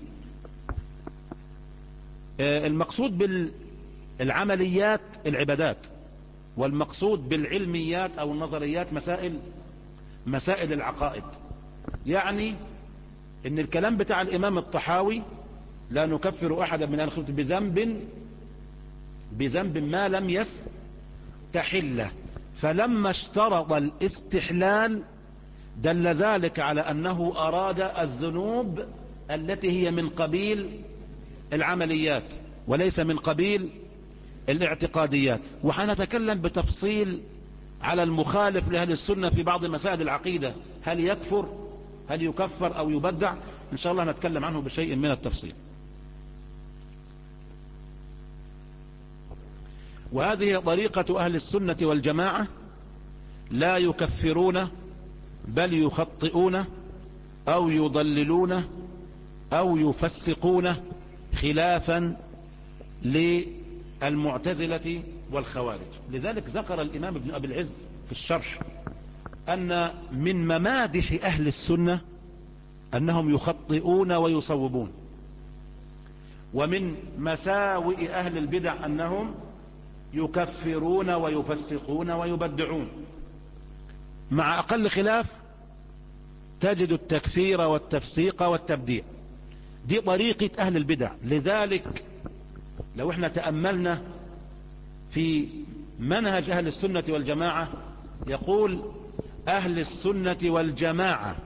المقصود بالعمليات العبادات، والمقصود بالعلميات أو النظريات مسائل مسائل العقائد. يعني ان الكلام بتاع الامام الطحاوي لا نكفر احدا من اهل السنه بذنب بذنب ما لم يستحله، فلما اشترط الاستحلال دل ذلك على انه اراد الذنوب التي هي من قبيل العمليات وليس من قبيل الاعتقاديات. وحنتكلم بتفصيل على المخالف لأهل السنة في بعض مسائل العقيدة، هل يكفر هل يكفر أو يبدع، إن شاء الله نتكلم عنه بشيء من التفصيل. وهذه طريقة أهل السنة والجماعة، لا يكفرون بل يخطئون أو يضللون أو يفسقون، خلافا للمعتزلة والخوارج. لذلك ذكر الإمام ابن أبي العز في الشرح أن من ممادح أهل السنة أنهم يخطئون ويصوبون، ومن مساوئ أهل البدع أنهم يكفرون ويفسقون ويبدعون. مع أقل خلاف تجد التكفير والتفسيق والتبديع. دي طريقة أهل البدع. لذلك لو احنا تأملنا في منهج أهل السنة والجماعة، يقول أهل السنة والجماعة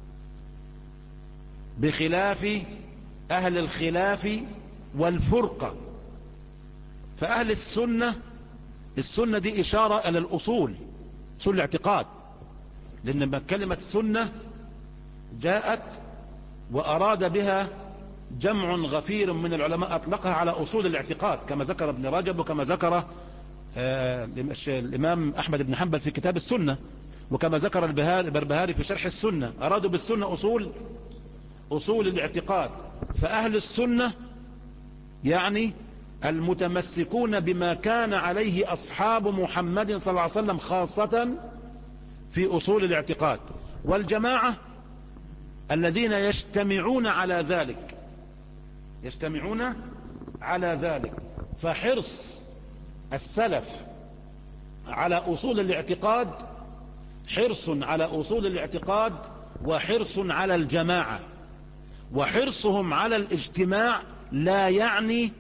بخلاف أهل الخلاف والفرقة. فأهل السنة، السنة دي إشارة إلى الأصول، أصول الاعتقاد، لأن كلمة سنة جاءت وأراد بها جمع غفير من العلماء أطلقها على أصول الاعتقاد، كما ذكر ابن رجب وكما ذكر آه الإمام أحمد بن حنبل في كتاب السنة، وكما ذكر البربهاري في شرح السنة. أرادوا بالسنة أصول أصول الاعتقاد. فأهل السنة يعني المتمسكون بما كان عليه أصحاب محمد صلى الله عليه وسلم خاصة في أصول الاعتقاد. والجماعة الذين يجتمعون على ذلك، يجتمعون على ذلك. فحرص السلف على أصول الاعتقاد حرص على أصول الاعتقاد وحرص على الجماعة. وحرصهم على الاجتماع لا يعني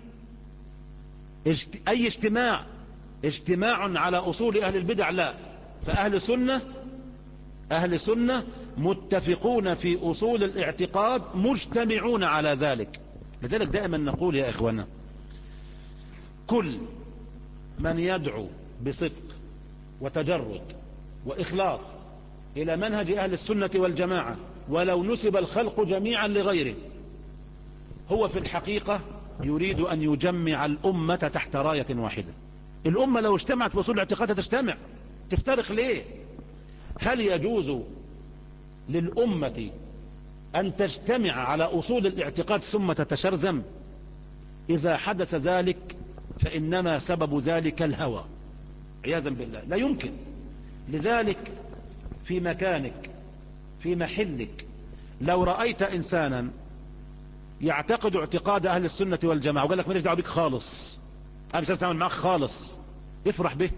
أي اجتماع اجتماع على أصول أهل البدع، لا. فأهل سنة أهل سنة متفقون في أصول الاعتقاد، مجتمعون على ذلك. لذلك دائما نقول يا إخوانا، كل من يدعو بصدق وتجرد وإخلاص إلى منهج أهل السنة والجماعة ولو نسب الخلق جميعا لغيره، هو في الحقيقة يريد أن يجمع الأمة تحت راية واحدة. الأمة لو اجتمعت في أصول الاعتقاد تجتمع، تفترق ليه؟ هل يجوز للأمة أن تجتمع على أصول الاعتقاد ثم تتشرذم؟ إذا حدث ذلك فإنما سبب ذلك الهوى عياذا بالله، لا يمكن. لذلك في مكانك في محلك لو رأيت إنسانا يعتقد اعتقاد أهل السنة والجماعة وقال لك ماليش دعوه بك خالص، أنا مش هستعمل معك خالص، افرح به،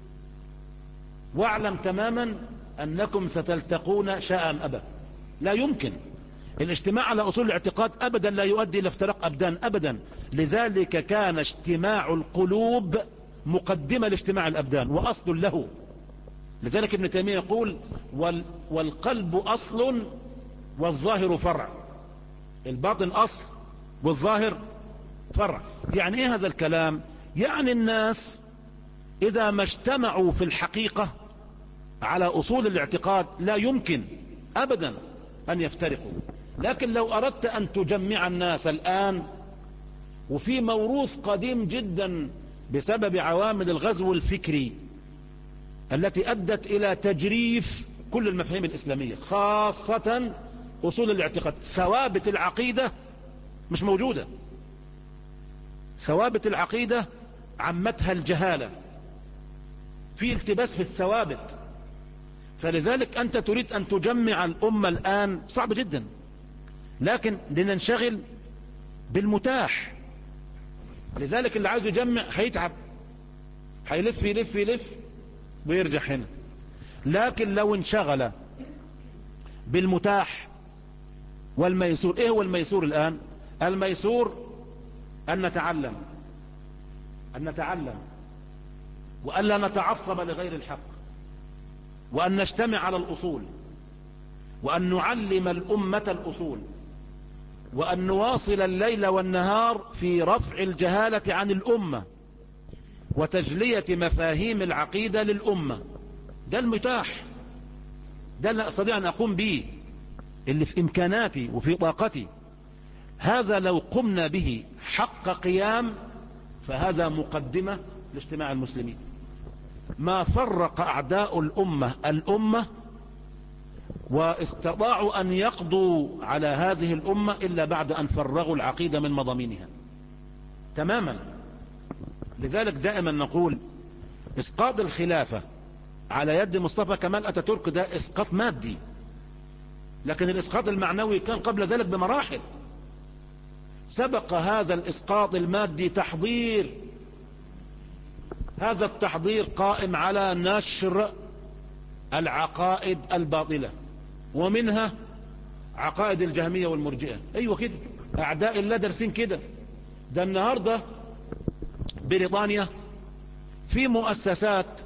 واعلم تماما أنكم ستلتقون شاء أم أبى. لا يمكن الاجتماع على أصول الاعتقاد أبدا لا يؤدي إلى افتراق أبدان أبدا. لذلك كان اجتماع القلوب مقدمة لاجتماع الأبدان وأصل له. لذلك ابن تيمية يقول وال والقلب أصل والظاهر فرع. الباطن أصل والظاهر فرع. يعني ايه هذا الكلام؟ يعني الناس إذا ما اجتمعوا في الحقيقة على أصول الاعتقاد لا يمكن أبدا أن يفترقوا. لكن لو أردت أن تجمع الناس الآن، وفي موروث قديم جدا بسبب عوامل الغزو الفكري التي أدت إلى تجريف كل المفاهيم الإسلامية خاصة أصول الاعتقاد، ثوابت العقيدة مش موجودة. ثوابت العقيدة عمتها الجهالة، في التباس في الثوابت. فلذلك أنت تريد أن تجمع الأمة الآن، صعب جدا، لكن لننشغل بالمتاح. لذلك اللي عاوز يجمع هيتعب، هيلف يلف يلف ويرجع هنا. لكن لو انشغل بالمتاح والميسور. ايه هو الميسور الآن؟ الميسور أن نتعلم أن نتعلم وألا نتعصب لغير الحق، وأن نجتمع على الأصول، وأن نعلم الأمة الأصول، وأن نواصل الليل والنهار في رفع الجهالة عن الأمة وتجلية مفاهيم العقيدة للأمة. ده المتاح، ده اللي أستطيع أن أقوم به، اللي في إمكاناتي وفي طاقتي. هذا لو قمنا به حق قيام فهذا مقدمة لاجتماع المسلمين. ما فرق أعداء الأمة الأمة واستطاعوا أن يقضوا على هذه الأمة إلا بعد أن فرغوا العقيدة من مضامينها تماما. لذلك دائما نقول إسقاط الخلافة على يد مصطفى كمال أتاتورك ده إسقاط مادي، لكن الإسقاط المعنوي كان قبل ذلك بمراحل. سبق هذا الإسقاط المادي تحضير، هذا التحضير قائم على نشر العقائد الباطلة، ومنها عقائد الجهمية والمرجئة. أيوة كده، أعداء الله درسين كده. ده النهاردة بريطانيا في مؤسسات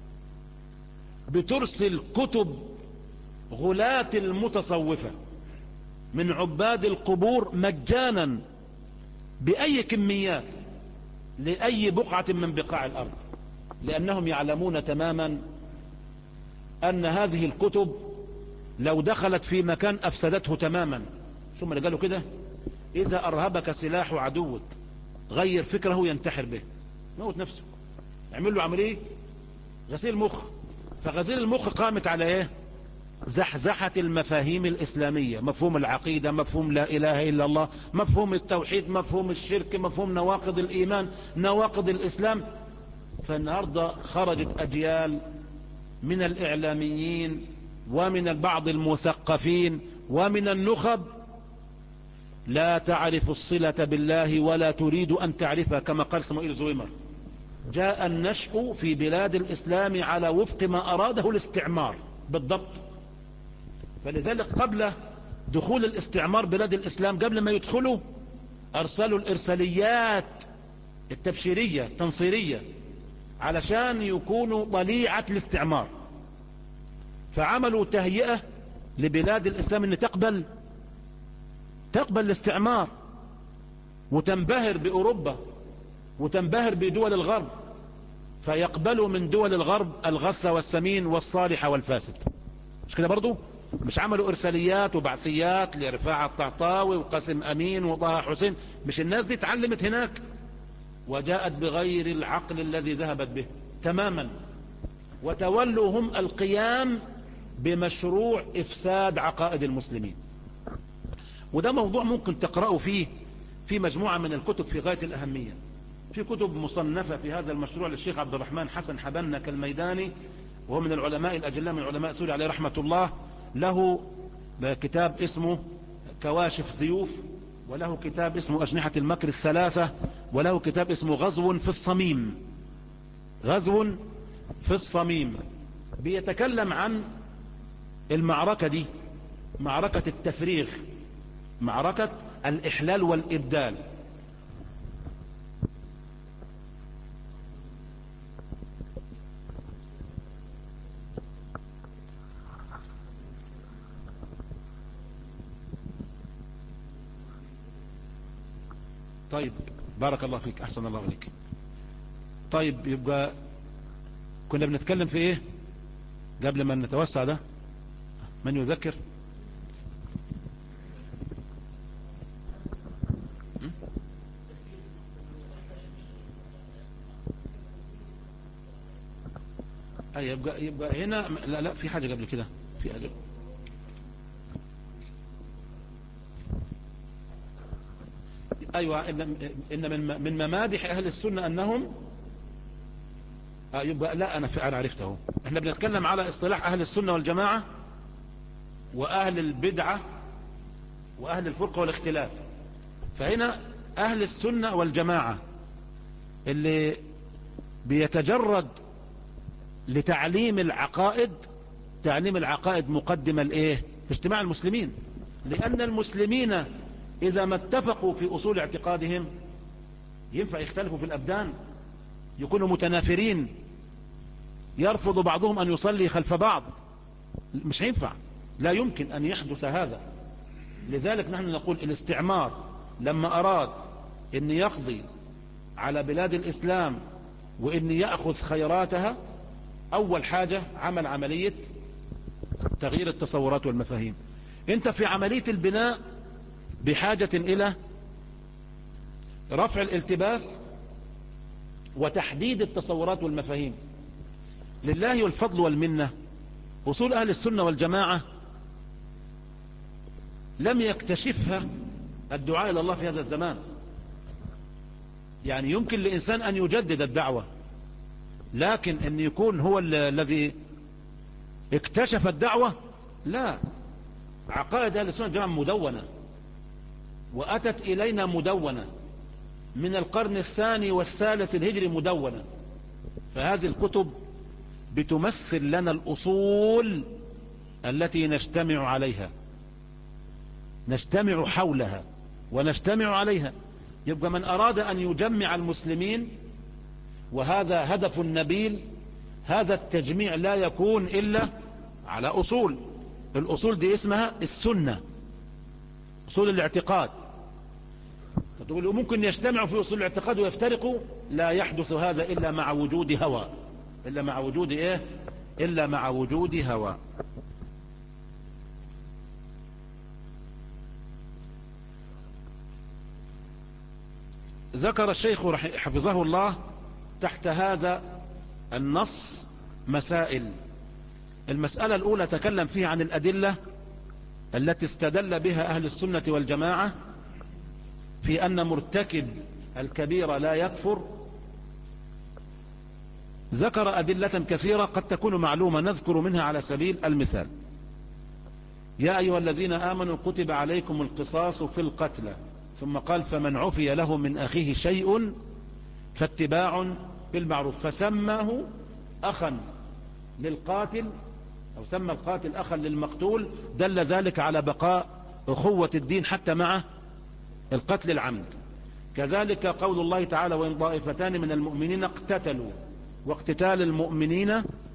بترسل كتب غلاة المتصوفة من عباد القبور مجانا بأي كميات لأي بقعة من بقاع الأرض، لأنهم يعلمون تماما أن هذه الكتب لو دخلت في مكان أفسدته تماما. شو ما قالوا كده؟ إذا أرهبك سلاح عدوك غير فكره ينتحر به، موت نفسه، اعمل له عملية غسيل مخ. فغسيل المخ قامت على ايه؟ زحزحة المفاهيم الإسلامية، مفهوم العقيدة، مفهوم لا إله إلا الله، مفهوم التوحيد، مفهوم الشرك، مفهوم نواقض الإيمان، نواقض الإسلام. فالنهاردة خرجت أجيال من الإعلاميين ومن بعض المثقفين ومن النخب لا تعرف الصلة بالله ولا تريد أن تعرفها، كما قال اسماعيل زويمر: جاء النشء في بلاد الإسلام على وفق ما أراده الاستعمار بالضبط. فلذلك قبل دخول الاستعمار بلاد الإسلام، قبل ما يدخلوا، أرسلوا الإرساليات التبشيرية التنصيرية علشان يكونوا طليعة الاستعمار. فعملوا تهيئة لبلاد الإسلام أن تقبل تقبل الاستعمار وتنبهر بأوروبا وتنبهر بدول الغرب، فيقبلوا من دول الغرب الغث والسمين والصالح والفاسد. مش كده برضو؟ مش عملوا إرساليات وبعثيات لرفاعة الطهطاوي وقاسم أمين وطه حسين؟ مش الناس دي اتعلمت هناك وجاءت بغير العقل الذي ذهبت به تماما، وتولوا هم القيام بمشروع إفساد عقائد المسلمين. وده موضوع ممكن تقرأوا فيه في مجموعة من الكتب في غاية الأهمية. في كتب مصنفة في هذا المشروع للشيخ عبد الرحمن حسن حبنة كالميداني، وهو من العلماء الأجلاء من علماء سوريا عليه رحمة الله. له كتاب اسمه كواشف زيوف، وله كتاب اسمه أجنحة المكر الثلاثة، وله كتاب اسمه غزو في الصميم. غزو في الصميم بيتكلم عن المعركة دي، معركة التفريغ، معركة الإحلال والإبدال. طيب بارك الله فيك، أحسن الله عليك. طيب يبقى كنا بنتكلم في إيه قبل ما نتوسع؟ ده من يذكر؟ أي يبقى يبقى هنا لا لا في حاجة قبل كده، في حاجة. أيوة، إن, إن من من ممادح أهل السنة أنهم آه يبقى لا، أنا أنا عرفته. احنا بنتكلم على اصطلاح أهل السنة والجماعة وأهل البدعة وأهل الفرقة والاختلاف. فهنا أهل السنة والجماعة اللي بيتجرد لتعليم العقائد، تعليم العقائد مقدمة لإيه؟ اجتماع المسلمين. لأن المسلمين إذا ما اتفقوا في أصول اعتقادهم ينفع يختلفوا في الأبدان، يكونوا متنافرين، يرفض بعضهم أن يصلي خلف بعض، مش هينفع، لا يمكن أن يحدث هذا. لذلك نحن نقول الاستعمار لما أراد أن يقضي على بلاد الإسلام وأن يأخذ خيراتها، أول حاجة عمل عملية تغيير التصورات والمفاهيم. أنت في عملية البناء بحاجة إلى رفع الالتباس وتحديد التصورات والمفاهيم. لله الفضل والمنة، أصول أهل السنة والجماعة لم يكتشفها الدعاء إلى الله في هذا الزمان. يعني يمكن لإنسان أن يجدد الدعوة، لكن أن يكون هو الذي اكتشف الدعوة، لا. عقائد أهل السنة والجماعة مدونة، وأتت إلينا مدونة من القرن الثاني والثالث الهجري مدونة. فهذه الكتب بتمثل لنا الأصول التي نجتمع عليها، نجتمع حولها ونجتمع عليها. يبقى من أراد أن يجمع المسلمين، وهذا هدف نبيل، هذا التجميع لا يكون إلا على أصول. الأصول دي اسمها السنة، أصول الاعتقاد. تقول ممكن يجتمعوا في أصول الاعتقاد ويفترقوا، لا يحدث هذا إلا مع وجود هوى، إلا مع وجود إيه؟ إلا مع وجود هوى. ذكر الشيخ حفظه الله تحت هذا النص مسائل. المسألة الأولى تكلم فيها عن الأدلة التي استدل بها أهل السنة والجماعة في أن مرتكب الكبيرة لا يكفر. ذكر أدلة كثيرة قد تكون معلومة، نذكر منها على سبيل المثال: يا أيها الذين آمنوا كتب عليكم القصاص في القتلى، ثم قال فمن عفي له من أخيه شيء فاتباع بالمعروف، فسماه أخا للقاتل، أو سمى القاتل أخا للمقتول، دل ذلك على بقاء أخوة الدين حتى مع القتل العمد. كذلك قول الله تعالى وإن طائفتان من المؤمنين اقتتلوا، واقتتال المؤمنين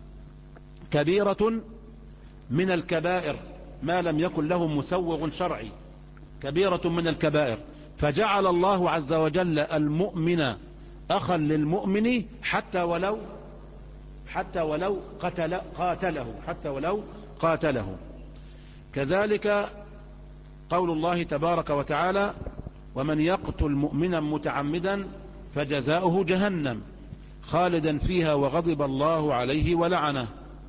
كبيرة من الكبائر ما لم يكن له مسوغ شرعي، كبيرة من الكبائر. فجعل الله عز وجل المؤمن أخا للمؤمن حتى ولو حتى ولو قتل قاتله حتى ولو قاتله. كذلك قول الله تبارك وتعالى ومن يقتل مؤمنا متعمدا فجزاؤه جهنم خالدا فيها وغضب الله عليه ولعنه،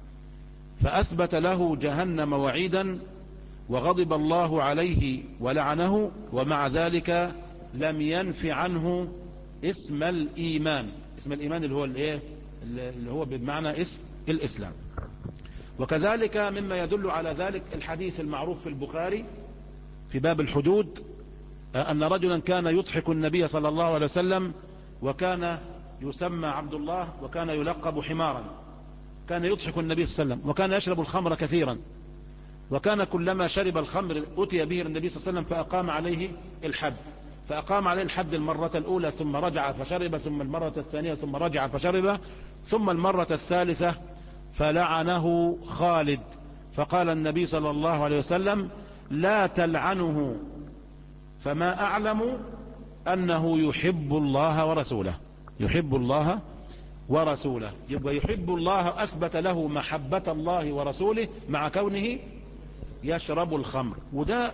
فأثبت له جهنم وعيدا وغضب الله عليه ولعنه، ومع ذلك لم ينف عنه اسم الإيمان. اسم الإيمان اللي هو الايه اللي هو بمعنى اسم الإسلام. وكذلك مما يدل على ذلك الحديث المعروف في البخاري في باب الحدود، أن رجلا كان يضحك النبي صلى الله عليه وسلم، وكان يسمى عبد الله، وكان يلقب حمارا. كان يضحك النبي صلى الله عليه وسلم، وكان يشرب الخمر كثيرا، وكان كلما شرب الخمر أتي به النبي صلى الله عليه وسلم فأقام عليه الحد، فأقام عليه الحد المرة الأولى ثم رجع فشرب، ثم المرة الثانية ثم رجع فشرب، ثم المرة الثالثة فلعنه خالد. فقال النبي صلى الله عليه وسلم لا تلعنه فما أعلم أنه يحب الله ورسوله، يحب الله ورسوله. يبقى يحب الله، أثبت له محبة الله ورسوله مع كونه يشرب الخمر. وده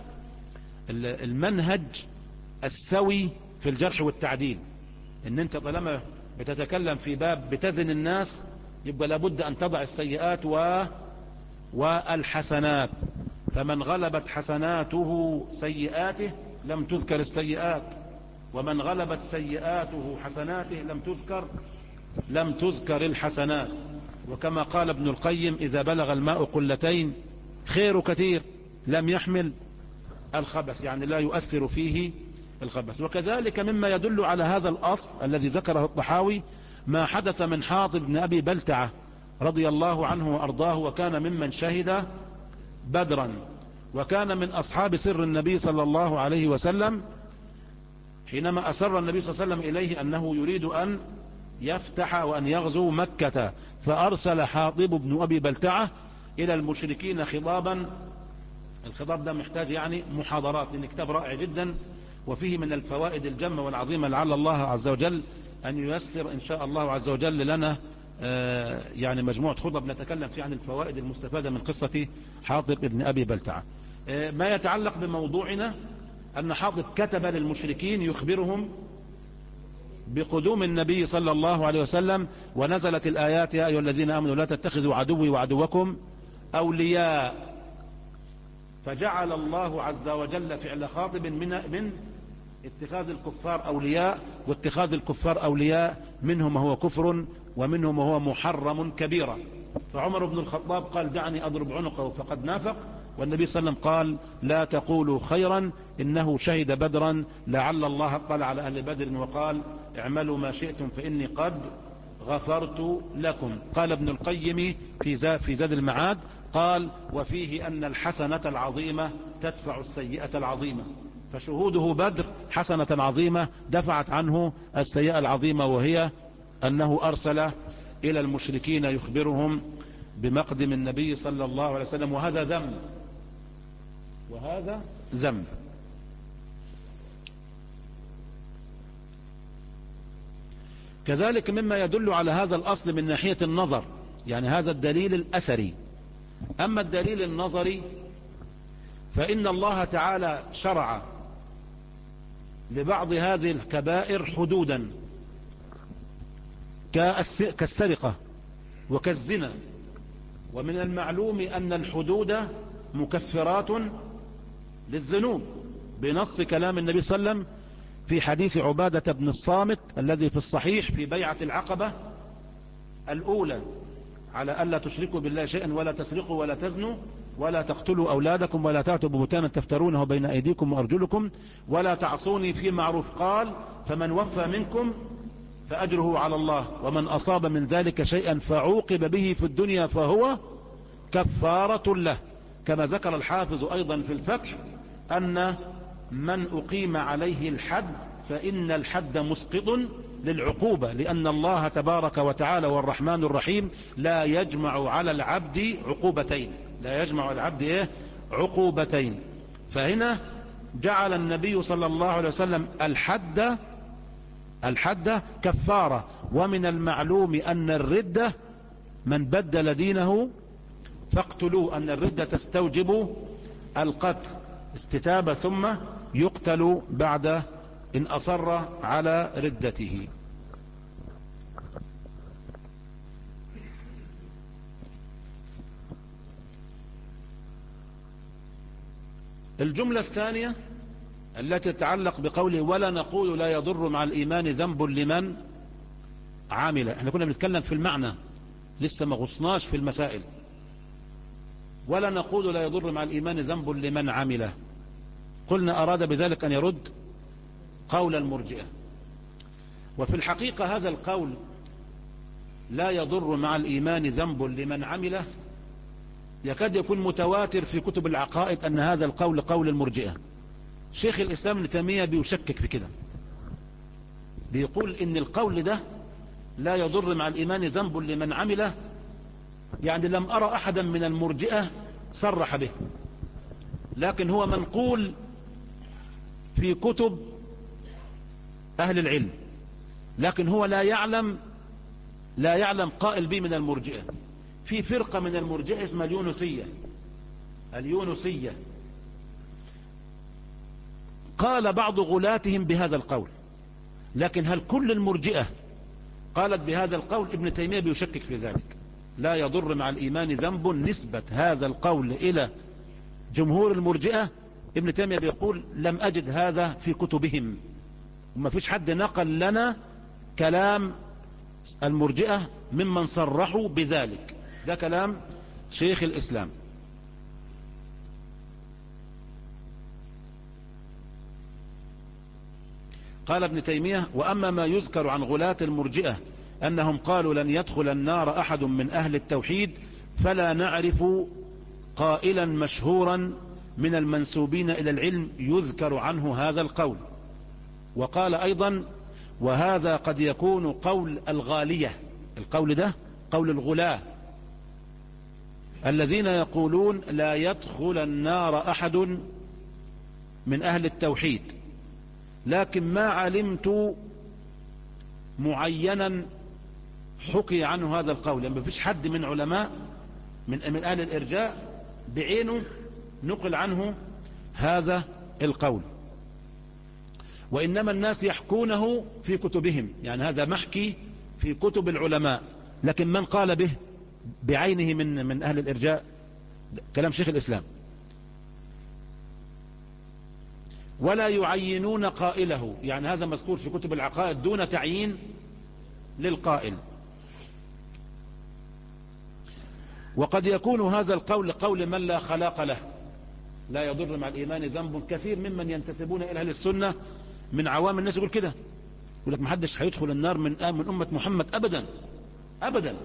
المنهج السوي في الجرح والتعديل، ان انت طالما بتتكلم في باب بتزن الناس يبقى لابد ان تضع السيئات و والحسنات، فمن غلبت حسناته سيئاته لم تذكر السيئات، ومن غلبت سيئاته حسناته لم تذكر لم تذكر الحسنات. وكما قال ابن القيم إذا بلغ الماء قلتين خير كثير لم يحمل الخبث، يعني لا يؤثر فيه الخبث. وكذلك مما يدل على هذا الأصل الذي ذكره الطحاوي ما حدث من حاطب بن أبي بلتعة رضي الله عنه وأرضاه، وكان ممن شهد بدرا، وكان من أصحاب سر النبي صلى الله عليه وسلم، حينما أسر النبي صلى الله عليه وسلم إليه أنه يريد أن يفتح وأن يغزو مكة، فأرسل حاطب بن أبي بلتعة إلى المشركين خطابا. الخطاب ده محتاج يعني محاضرات، لأن كتاب رائع جدا وفيه من الفوائد الجمة والعظيمة، لعل الله عز وجل أن ييسر إن شاء الله عز وجل لنا يعني مجموعة خطب نتكلم فيه عن الفوائد المستفادة من قصة حاطب بن أبي بلتعة. ما يتعلق بموضوعنا أن حاطب كتب للمشركين يخبرهم بقدوم النبي صلى الله عليه وسلم، ونزلت الآيات يا أيها الذين آمنوا لا تتخذوا عدوي وعدوكم أولياء. فجعل الله عز وجل فعل خاطب من من اتخاذ الكفار أولياء، واتخاذ الكفار أولياء منهم هو كفر ومنهم هو محرم كبيرا. فعمر بن الخطاب قال دعني أضرب عنقه فقد نافق، والنبي صلى الله عليه وسلم قال لا تقولوا خيرا إنه شهد بدرا، لعل الله اطلع على أهل بدر وقال اعملوا ما شئتم فإني قد غفرت لكم. قال ابن القيم في زاد, في زاد المعاد قال وفيه أن الحسنة العظيمة تدفع السيئة العظيمة، فشهوده بدر حسنة عظيمة دفعت عنه السيئة العظيمة، وهي أنه أرسل إلى المشركين يخبرهم بمقدم النبي صلى الله عليه وسلم، وهذا ذنب، وهذا ذنب. كذلك مما يدل على هذا الأصل من ناحية النظر، يعني هذا الدليل الأثري. أما الدليل النظري فإن الله تعالى شرع لبعض هذه الكبائر حدودا كالسرقة وكالزنا، ومن المعلوم أن الحدود مكفرات للذنوب بنص كلام النبي صلى الله عليه وسلم في حديث عبادة بن الصامت الذي في الصحيح في بيعة العقبة الأولى على ألا تشركوا بالله شيئا ولا تسرقوا ولا تزنوا ولا تقتلوا أولادكم ولا تأتوا ببهتانا تفترونه بين أيديكم وأرجلكم ولا تعصوني في معروف. قال فمن وفى منكم فأجره على الله، ومن أصاب من ذلك شيئا فعوقب به في الدنيا فهو كفارة له. كما ذكر الحافظ أيضا في الفتح أن من أقيم عليه الحد فإن الحد مسقط للعقوبة، لأن الله تبارك وتعالى والرحمن الرحيم لا يجمع على العبد عقوبتين، لا يجمع على العبد إيه؟ عقوبتين. فهنا جعل النبي صلى الله عليه وسلم الحد الحد كفارة. ومن المعلوم أن الردة من بدل دينه فاقتلوا، أن الردة تستوجب القتل استتابة ثم يقتل بعد إن أصر على ردته. الجملة الثانية التي تتعلق بقوله ولا نقول لا يضر مع الإيمان ذنب لمن عامل. احنا كنا بنتكلم في المعنى لسه ما غصناش في المسائل. ولا نقول لا يضر مع الإيمان ذنب لمن عمله، قلنا أراد بذلك أن يرد قول المرجئة. وفي الحقيقة هذا القول لا يضر مع الإيمان ذنب لمن عمله يكاد يكون متواتر في كتب العقائد أن هذا القول قول المرجئة. شيخ الإسلام ابن تيمية بيشكك في كده، بيقول إن القول ده لا يضر مع الإيمان ذنب لمن عمله، يعني لم أرى أحدا من المرجئة صرح به، لكن هو منقول في كتب أهل العلم، لكن هو لا يعلم لا يعلم قائل به من المرجئة. في فرقة من المرجئة اسمها اليونسية اليونسية قال بعض غلاتهم بهذا القول، لكن هل كل المرجئة قالت بهذا القول؟ ابن تيمية بيشكك في ذلك. لا يضر مع الإيمان ذنب، نسبة هذا القول إلى جمهور المرجئة، ابن تيمية بيقول لم أجد هذا في كتبهم، وما فيش حد نقل لنا كلام المرجئة ممن صرحوا بذلك. ده كلام شيخ الإسلام. قال ابن تيمية: وأما ما يذكر عن غلاة المرجئة أنهم قالوا لن يدخل النار أحد من أهل التوحيد فلا نعرف قائلا مشهورا من المنسوبين إلى العلم يذكر عنه هذا القول. وقال أيضا: وهذا قد يكون قول الغالية. القول ده قول الغلاة الذين يقولون لا يدخل النار أحد من أهل التوحيد، لكن ما علمت معينا حكي عنه هذا القول، يعني ما فيش حد من علماء من من أهل الإرجاء بعينه نقل عنه هذا القول، وإنما الناس يحكونه في كتبهم، يعني هذا محكي في كتب العلماء، لكن من قال به بعينه من من أهل الإرجاء كلام شيخ الإسلام. ولا يعينون قائله، يعني هذا مذكور في كتب العقائد دون تعيين للقائل. وقد يكون هذا القول قول من لا خلاق له، لا يضر مع الإيمان ذنب. كثير ممن ينتسبون إلى أهل السنة من عوام الناس يقول كده، يقول لك ما حدش هيدخل النار من من أمة محمد أبدا أبدا.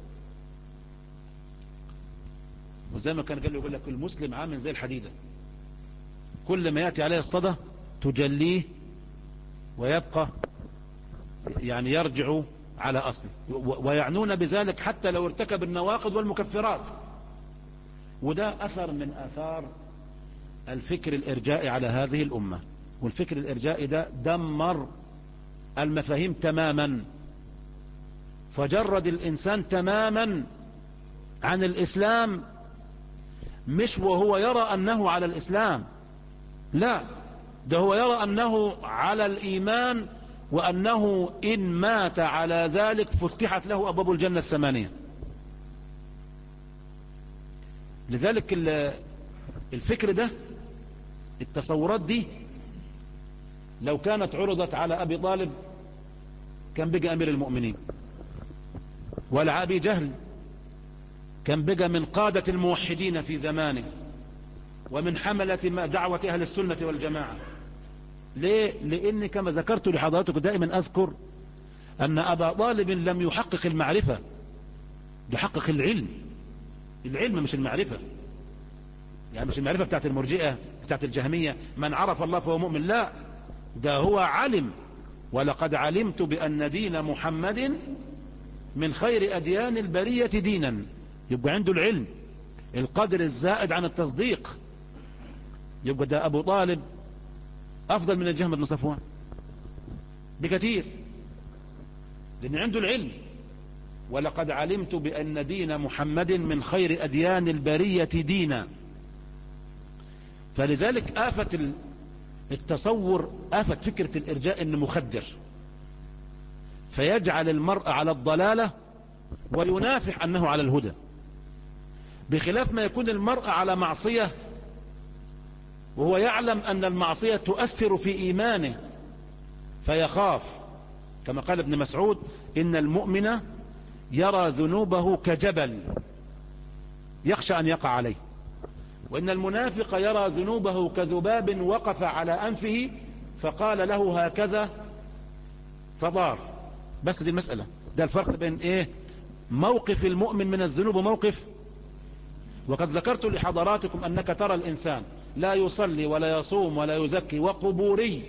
وزي ما كان قال يقول لك المسلم عامل زي الحديدة، كل ما يأتي عليه الصدى تجليه ويبقى يعني يرجع على أصله، ويعنون بذلك حتى لو ارتكب النواقض والمكفرات. وده أثر من آثار الفكر الإرجائي على هذه الأمة. والفكر الإرجائي ده دمر المفاهيم تماما، فجرد الإنسان تماما عن الإسلام، مش وهو يرى أنه على الإسلام، لا، ده هو يرى أنه على الإيمان، وأنه إن مات على ذلك فتحت له أبواب الجنة الثمانية. لذلك الفكر ده، التصورات دي لو كانت عرضت على أبي طالب كان بقى أمير المؤمنين، ولا أبي جهل كان بقى من قادة الموحدين في زمانه ومن حملة دعوة أهل السنة والجماعة. ليه؟ لأن كما ذكرت لحضراتكم دائما أذكر أن أبا طالب لم يحقق المعرفة، يحقق العلم. العلم مش المعرفة، يعني مش المعرفة بتاعت المرجئة بتاعت الجهمية، من عرف الله فهو مؤمن، لا، ده هو علم. ولقد علمت بأن دين محمد من خير أديان البرية دينا. يبقى عنده العلم، القدر الزائد عن التصديق. يبقى ده أبو طالب أفضل من الجهم بن صفوان بكثير، لأن عنده العلم. ولقد علمت بأن دين محمد من خير أديان البرية دينا. فلذلك آفة التصور، آفة فكرة الإرجاء إنه مخدر، فيجعل المرء على الضلالة وينافح أنه على الهدى، بخلاف ما يكون المرء على معصية وهو يعلم أن المعصية تؤثر في إيمانه فيخاف، كما قال ابن مسعود: إن المؤمن يرى ذنوبه كجبل يخشى أن يقع عليه، وإن المنافق يرى ذنوبه كذباب وقف على أنفه فقال له هكذا فضار. بس دي المسألة، ده الفرق بين إيه؟ موقف المؤمن من الذنوب وموقف. وقد ذكرت لحضراتكم أنك ترى الإنسان لا يصلي ولا يصوم ولا يزكي وقبوري،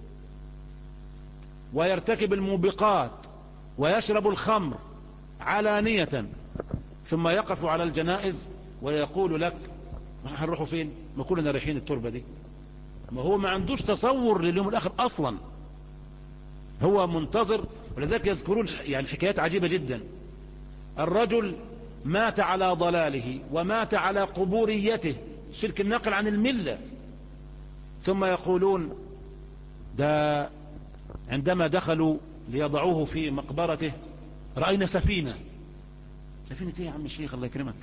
ويرتكب الموبقات ويشرب الخمر علانية، ثم يقف على الجنائز ويقول لك هنروحوا فين؟ ما كلنا رايحين التربة دي. ما هو ما عندوش تصور لليوم الآخر أصلا، هو منتظر. ولذلك يذكرون يعني حكايات عجيبة جدا. الرجل مات على ضلاله ومات على قبوريته، شرك النقل عن الملة، ثم يقولون ده عندما دخلوا ليضعوه في مقبرته رأينا سفينة. سفينة ايه يا عم الشيخ الله يكرمك؟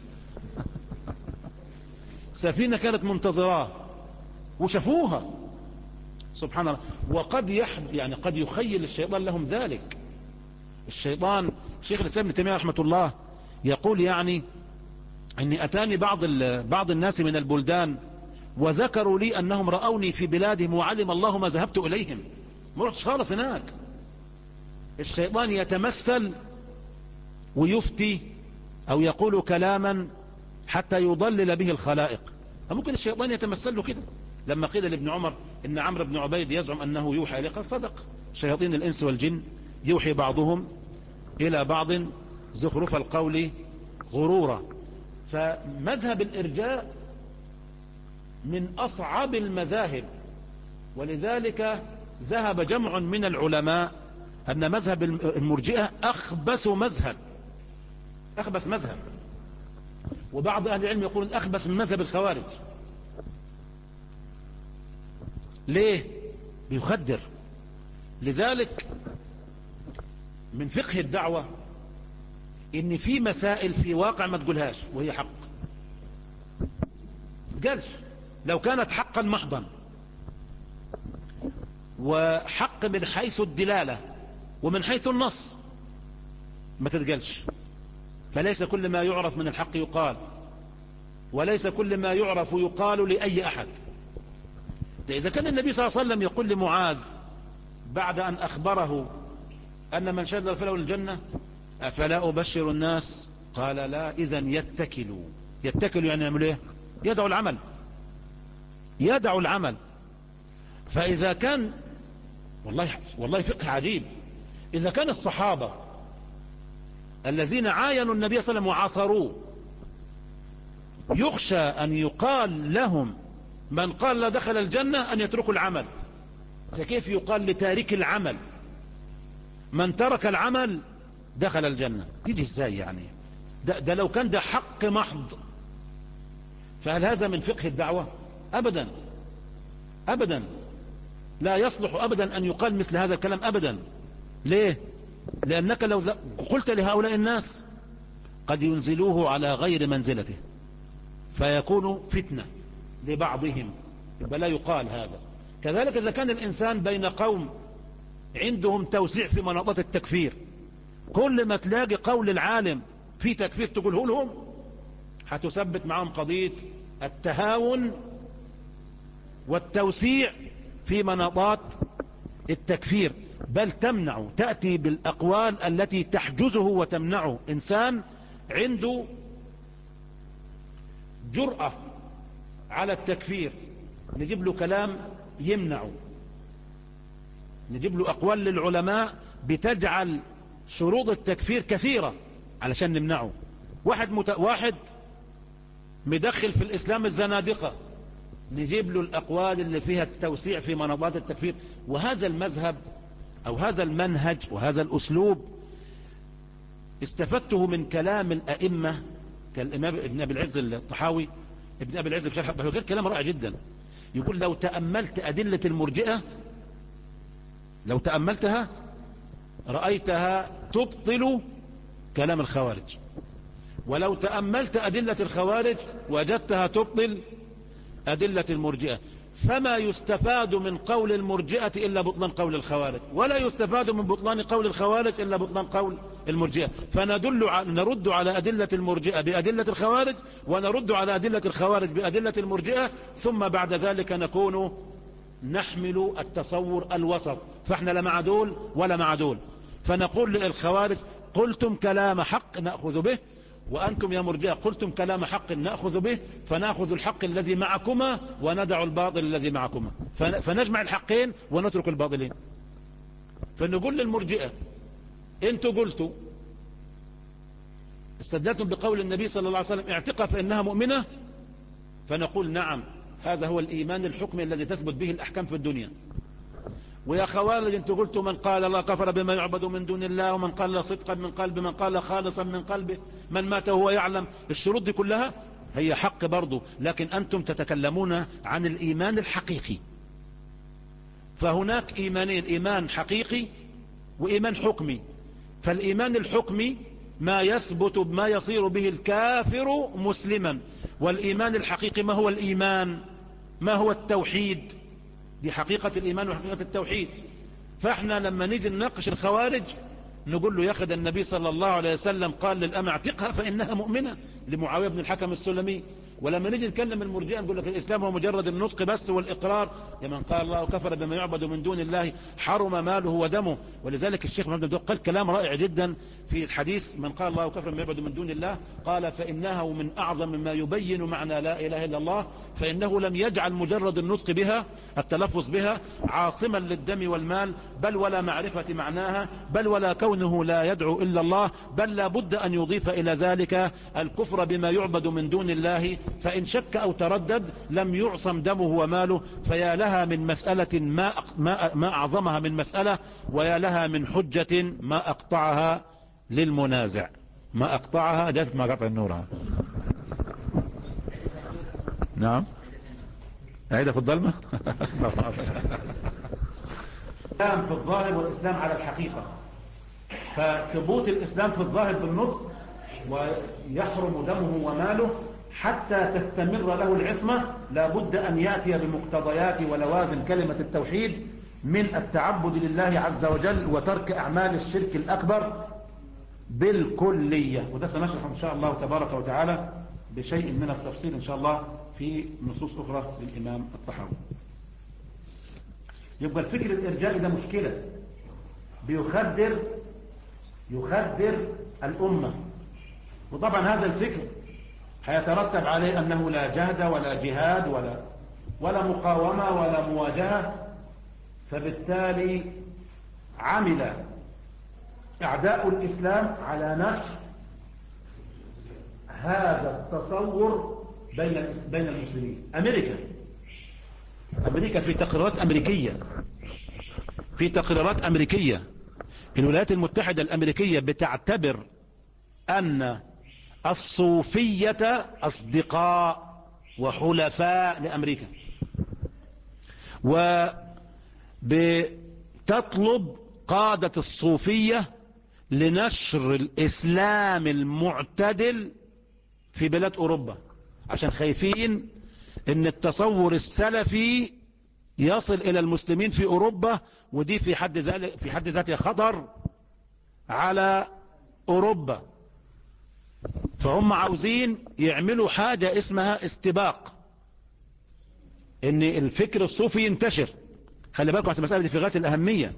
سفينة كانت منتظراه وشافوها. سبحان الله. وقد يحب يعني قد يخيل الشيطان لهم ذلك، الشيطان شيخ الإسلام ابن تيمية رحمة الله يقول يعني أني أتاني بعض بعض الناس من البلدان وذكروا لي أنهم رأوني في بلادهم وعلم الله ما ذهبت إليهم، ما رحتش خالص هناك. الشيطان يتمثل ويفتي أو يقول كلاما حتى يضلل به الخلائق. فممكن الشيطان يتمثل له كده. لما قيل لابن عمر إن عمرو بن عبيد يزعم أنه يوحى إليه، قال صدق، شياطين الإنس والجن يوحي بعضهم إلى بعض زخرف القول غرورا. فمذهب الإرجاء من أصعب المذاهب، ولذلك ذهب جمع من العلماء أن مذهب المرجئة أخبث مذهب، أخبث مذهب. وبعض أهل العلم يقولون أخبث من مذهب الخوارج. ليه؟ بيخدر. لذلك من فقه الدعوة إن في مسائل في واقع ما تقولهاش وهي حق، تقالش لو كانت حقا محضا وحق من حيث الدلالة ومن حيث النص ما تتقالش. فليس كل ما يعرف من الحق يقال، وليس كل ما يعرف يقال لأي أحد. إذا كان النبي صلى الله عليه وسلم يقول لمعاذ بعد أن أخبره أن من شهد فله الجنة أفلا أبشر الناس، قال لا، إذن يتكلوا. يتكلوا يعني يعملوا إيه؟ يدعوا العمل، يدعوا العمل. فإذا كان والله والله فقه عجيب، إذا كان الصحابة الذين عاينوا النبي صلى الله عليه وسلم وعاصروه يخشى أن يقال لهم من قال لا دخل الجنة أن يتركوا العمل، فكيف يقال لتارك العمل من ترك العمل دخل الجنة؟ تيجي ازاي يعني؟ ده, ده لو كان ده حق محض. فهل هذا من فقه الدعوة؟ أبدا أبدا، لا يصلح أبدا أن يقال مثل هذا الكلام أبدا. ليه؟ لأنك لو قلت لهؤلاء الناس قد ينزلوه على غير منزلته فيكون فتنة لبعضهم، يبقى لا يقال هذا. كذلك إذا كان الإنسان بين قوم عندهم توسيع في مناطات التكفير، كل ما تلاقي قول العالم في تكفير تقوله لهم هتثبت معهم قضية التهاون والتوسيع في مناطات التكفير، بل تمنع، تأتي بالأقوال التي تحجزه وتمنعه. إنسان عنده جرأة على التكفير نجيب له كلام يمنعه، نجيب له أقوال للعلماء بتجعل شروط التكفير كثيرة علشان نمنعه. واحد مت... واحد مدخل في الإسلام الزنادقة نجيب له الأقوال اللي فيها التوسيع في مناطات التكفير. وهذا المذهب أو هذا المنهج وهذا الأسلوب استفدته من كلام الأئمة كالإمام ابن أبي العز الطحاوي. ابن أبي العز بشرح البحر كلام رائع جدا، يقول لو تأملت أدلة المرجئة، لو تأملتها رأيتها تبطل كلام الخوارج، ولو تأملت أدلة الخوارج وجدتها تبطل أدلة المرجئة. فما يستفاد من قول المرجئة إلا بطلان قول الخوارج، ولا يستفاد من بطلان قول الخوارج إلا بطلان قول المرجئة. فندل على نرد على أدلة المرجئة بأدلة الخوارج، ونرد على أدلة الخوارج بأدلة المرجئة، ثم بعد ذلك نكون نحمل التصور الوسط، فاحنا لا مع دول ولا مع دول. فنقول للخوارج قلتم كلام حق نأخذ به، وأنتم يا مرجئة قلتم كلام حق نأخذ به، فنأخذ الحق الذي معكما وندع الباطل الذي معكما، فنجمع الحقين ونترك الباطلين. فنقول للمرجئة انتوا قلتوا استدلتم بقول النبي صلى الله عليه وسلم اعتقها فإنها مؤمنة، فنقول نعم، هذا هو الإيمان الحكمي الذي تثبت به الأحكام في الدنيا. ويا خوارج انتوا قلتوا من قال الله كفر بما يعبد من دون الله، ومن قال صدقا من قلب، من قال خالصا من قلبه، من مات وهو يعلم. الشروط دي كلها هي حق برضو، لكن أنتم تتكلمون عن الإيمان الحقيقي. فهناك إيمانين، إيمان حقيقي وإيمان حكمي. فالإيمان الحكمي ما يثبت ما يصير به الكافر مسلما، والإيمان الحقيقي ما هو الإيمان؟ ما هو التوحيد؟ دي حقيقة الإيمان وحقيقة التوحيد. فاحنا لما نيجي نناقش الخوارج نقول له ياخد النبي صلى الله عليه وسلم قال للأمة اعتقها فإنها مؤمنة لمعاوية بن الحكم السلمي. ولما نيجي نتكلم المرجئة نقول لك الإسلام هو مجرد النطق بس والإقرار، لمن قال الله كفر بما يعبد من دون الله حرم ماله ودمه. ولذلك الشيخ محمد بن قال كلام رائع جدا في الحديث من قال الله كفر بما يعبد من دون الله قال فإنه من أعظم مما يبين معنى لا إله إلا الله، فإنه لم يجعل مجرد النطق بها التلفظ بها عاصما للدم والمال، بل ولا معرفة معناها، بل ولا كونه لا يدعو إلا الله، بل لا بد أن يضيف إلى ذلك الكفر بما يعبد من دون الله، فإن شك أو تردد لم يعصم دمه وماله. فيا لها من مسألة ما, ما, ما أعظمها من مسألة، ويا لها من حجة ما أقطعها للمنازع. ما أقطعها جاءت ما قطع النور. نعم عيدة في الظلمة. الإسلام في الظاهر والإسلام على الحقيقة، فثبوت الإسلام في الظاهر بالنطق ويحرم دمه وماله حتى تستمر له العصمة لابد أن يأتي بمقتضيات ولوازم كلمة التوحيد من التعبد لله عز وجل وترك أعمال الشرك الأكبر بالكلية. وده سنشرح إن شاء الله تبارك وتعالى بشيء من التفصيل إن شاء الله في نصوص أخرى للإمام الطحاوي. يبقى الفكر الإرجائي ده مشكلة بيخدر يخدر الأمة، وطبعا هذا الفكر هيترتب عليه أنه لا جهد ولا جهاد ولا ولا مقاومة ولا مواجهة. فبالتالي عمل أعداء الإسلام على نشر هذا التصور بين بين المسلمين. أمريكا أمريكا في تقريرات أمريكية في تقريرات أمريكية الولايات المتحدة الأمريكية بتعتبر أن الصوفية أصدقاء وحلفاء لأمريكا، وبتطلب قادة الصوفية لنشر الإسلام المعتدل في بلاد أوروبا، عشان خايفين ان التصور السلفي يصل إلى المسلمين في أوروبا، ودي في حد ذلك في حد ذاتها خطر على أوروبا. فهم عاوزين يعملوا حاجة اسمها استباق، ان الفكر الصوفي ينتشر. خلي بالكم على المسألة دي في غاية الأهمية.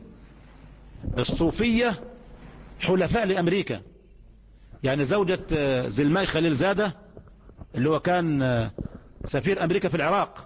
الصوفية حلفاء لأمريكا، يعني زوجة زلماي خليل زادة اللي هو كان سفير أمريكا في العراق،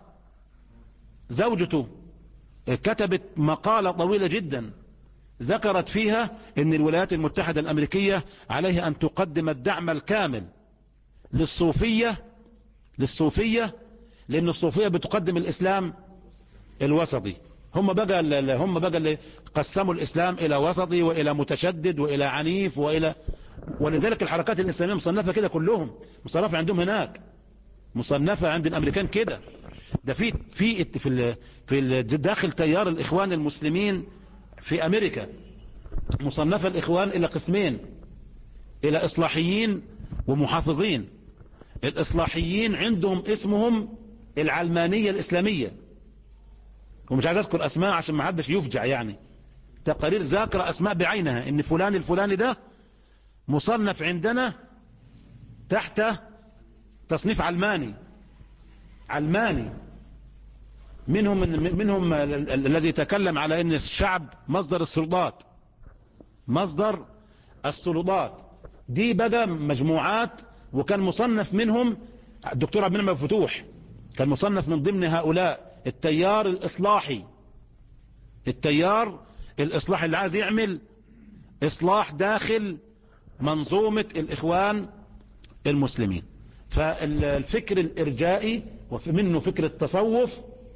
زوجته كتبت مقالة طويلة جدا ذكرت فيها ان الولايات المتحدة الأمريكية عليها أن تقدم الدعم الكامل للصوفية للصوفية لأن الصوفية بتقدم الإسلام الوسطي. هم بقى هم بقى اللي قسموا الإسلام إلى وسطي وإلى متشدد وإلى عنيف وإلى ولذلك الحركات الإسلامية مصنفة كده كلهم، مصنفة عندهم هناك، مصنفة عند الأمريكان كده. ده في في في في داخل تيار الإخوان المسلمين في أمريكا مصنفة الإخوان إلى قسمين، إلى إصلاحيين ومحافظين. الإصلاحيين عندهم اسمهم العلمانية الإسلامية، ومش عايز أذكر أسماء عشان ما حدش يفجع، يعني تقارير ذاكرة أسماء بعينها إن فلان الفلاني ده مصنف عندنا تحت تصنيف علماني علماني. منهم منهم الذي تكلم على ان الشعب مصدر السلطات مصدر السلطات دي بقى مجموعات، وكان مصنف منهم الدكتور عبد المنعم فتوح، كان مصنف من ضمن هؤلاء التيار الإصلاحي التيار الإصلاحي اللي عايز يعمل إصلاح داخل منظومة الإخوان المسلمين. فالفكر الإرجائي ومنه فكر التصوف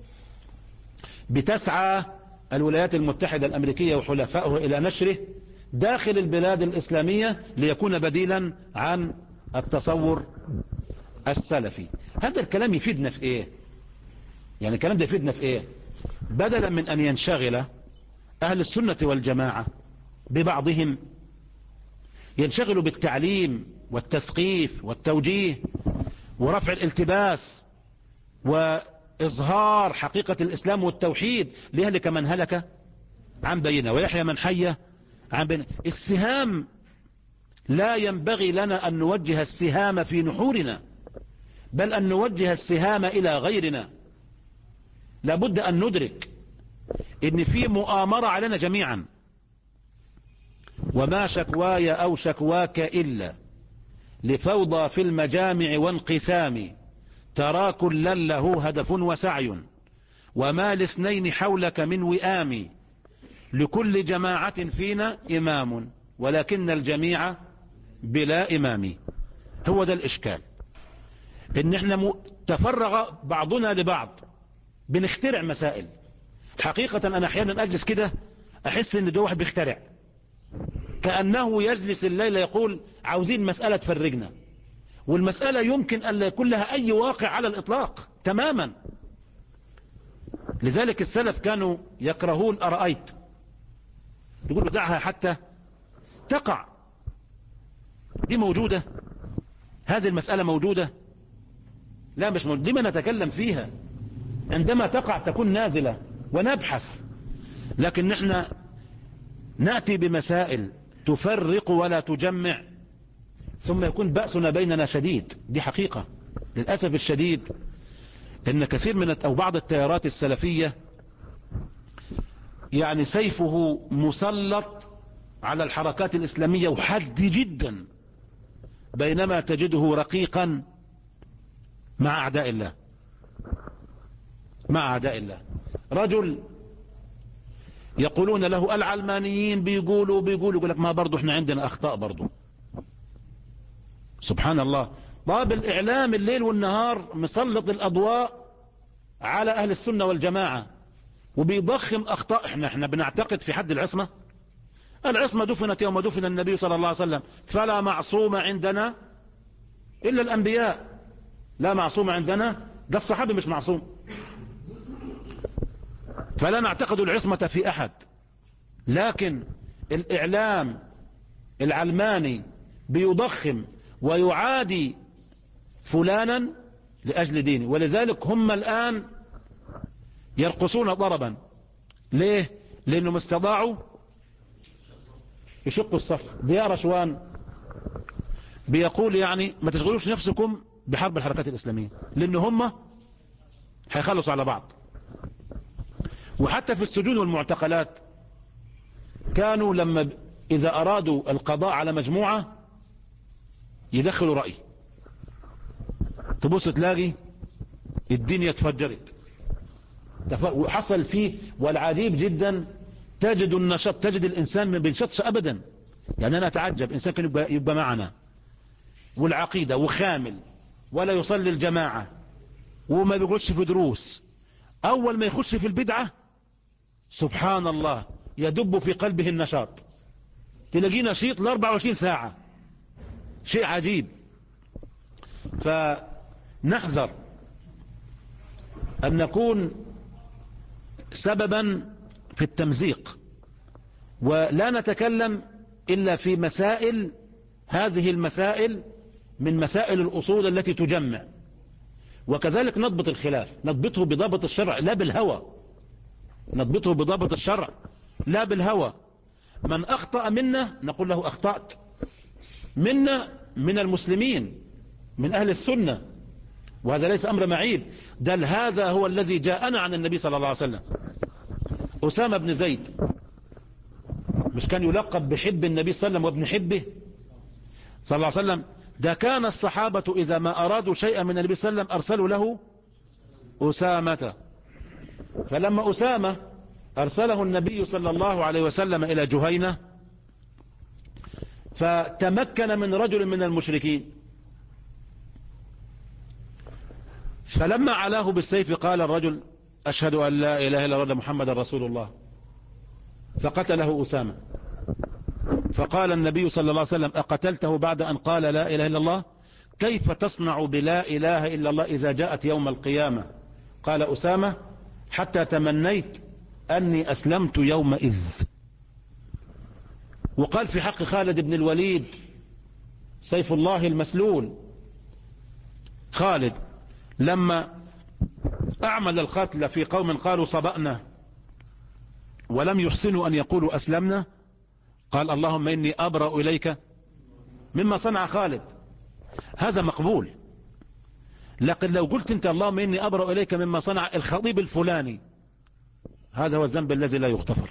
بتسعى الولايات المتحدة الأمريكية وحلفائه إلى نشره داخل البلاد الإسلامية ليكون بديلا عن التصور السلفي. هذا الكلام يفيدنا في إيه؟ يعني الكلام ده يفيدنا في إيه؟ بدلا من أن ينشغل أهل السنة والجماعة ببعضهم، ينشغلوا بالتعليم والتثقيف والتوجيه ورفع الالتباس وإظهار حقيقة الإسلام والتوحيد ليهلك من هلك عن بينه ويحيى من حي عن بين السهام. لا ينبغي لنا أن نوجه السهام في نحورنا، بل أن نوجه السهام إلى غيرنا. لابد أن ندرك إن في مؤامرة علينا جميعا. وما شكواي أو شكواك إلا لفوضى في المجامع وانقسام، ترى كلا له هدف وسعي، وما لاثنين حولك من وئام، لكل جماعة فينا إمام ولكن الجميع بلا إمام. هو ده الإشكال، إن احنا تفرغ بعضنا لبعض، بنخترع مسائل. حقيقة أنا أحيانا أجلس كده أحس إن ده واحد بيخترع، كأنه يجلس الليل يقول عاوزين مسألة تفرجنا، والمسألة يمكن أن لا يكون لها أي واقع على الإطلاق تماما. لذلك السلف كانوا يكرهون أرأيت، يقولوا دعها حتى تقع. دي موجودة، هذه المسألة موجودة؟ لا مش موجودة. لما نتكلم فيها؟ عندما تقع تكون نازلة ونبحث. لكن نحن نأتي بمسائل تفرق ولا تجمع، ثم يكون بأسنا بيننا شديد. دي حقيقة. للأسف الشديد إن كثير من أو بعض التيارات السلفية يعني سيفه مسلط على الحركات الإسلامية وحاد جدا، بينما تجده رقيقا مع أعداء الله. مع أعداء الله. رجل يقولون له العلمانيين بيقولوا بيقولوا يقول لك ما برضو احنا عندنا أخطاء برضو. سبحان الله. طاب الإعلام الليل والنهار مسلط الأضواء على أهل السنة والجماعة وبيضخم أخطاء. احنا احنا بنعتقد في حد العصمة. العصمة دفنت يوم دفن النبي صلى الله عليه وسلم، فلا معصوم عندنا إلا الأنبياء. لا معصوم عندنا، ده الصحابي مش معصوم. فلا نعتقد العصمة في أحد. لكن الإعلام العلماني بيضخم ويعادي فلانا لأجل دينه، ولذلك هم الآن يرقصون ضربا. ليه؟ لأنهم استطاعوا يشقوا الصف. ضياء رشوان بيقول يعني ما تشغلوش نفسكم بحرب الحركات الإسلامية، لأن هم هيخلصوا على بعض. وحتى في السجون والمعتقلات كانوا لما إذا أرادوا القضاء على مجموعة يدخلوا رأي، تبص تلاقي الدنيا اتفجرت وحصل فيه. والعجيب جدا تجد النشاط، تجد الإنسان ما بينشطش أبدا. يعني أنا أتعجب إنسان كان يبقى, يبقى معنا والعقيدة وخامل ولا يصلي الجماعة وما بيقولش في دروس، أول ما يخش في البدعة سبحان الله يدب في قلبه النشاط، تلاقيه نشيط ل أربعة وعشرين ساعة. شيء عجيب. فنحذر أن نكون سببا في التمزيق، ولا نتكلم إلا في مسائل، هذه المسائل من مسائل الأصول التي تجمع. وكذلك نضبط الخلاف، نضبطه بضابط الشرع لا بالهوى. نضبطه بضابط الشرع لا بالهوى. من أخطأ منا نقول له أخطأت، منا من المسلمين من أهل السنة، وهذا ليس أمر معيب. بل هذا هو الذي جاءنا عن النبي صلى الله عليه وسلم. أسامة بن زيد مش كان يلقب بحب النبي صلى الله عليه وسلم وابن حبه صلى الله عليه وسلم؟ ده كان الصحابة إذا ما أرادوا شيئا من النبي صلى الله عليه وسلم أرسلوا له أسامة. فلما أسامة أرسله النبي صلى الله عليه وسلم إلى جهينة، فتمكن من رجل من المشركين، فلما علاه بالسيف قال الرجل أشهد أن لا إله إلا الله محمد رسول الله، فقتله أسامة. فقال النبي صلى الله عليه وسلم أقتلته بعد أن قال لا إله إلا الله؟ كيف تصنع بلا إله إلا الله إذا جاءت يوم القيامة؟ قال أسامة حتى تمنيت أني أسلمت يومئذ. وقال في حق خالد بن الوليد سيف الله المسلول، خالد لما أعمل القتل في قوم قالوا صبأنا ولم يحسنوا أن يقولوا أسلمنا، قال اللهم إني أبرأ إليك مما صنع خالد، هذا مقبول. لكن لو قلت أنت اللهم إني أبرأ إليك مما صنع الخطيب الفلاني، هذا هو الذنب الذي لا يغتفر.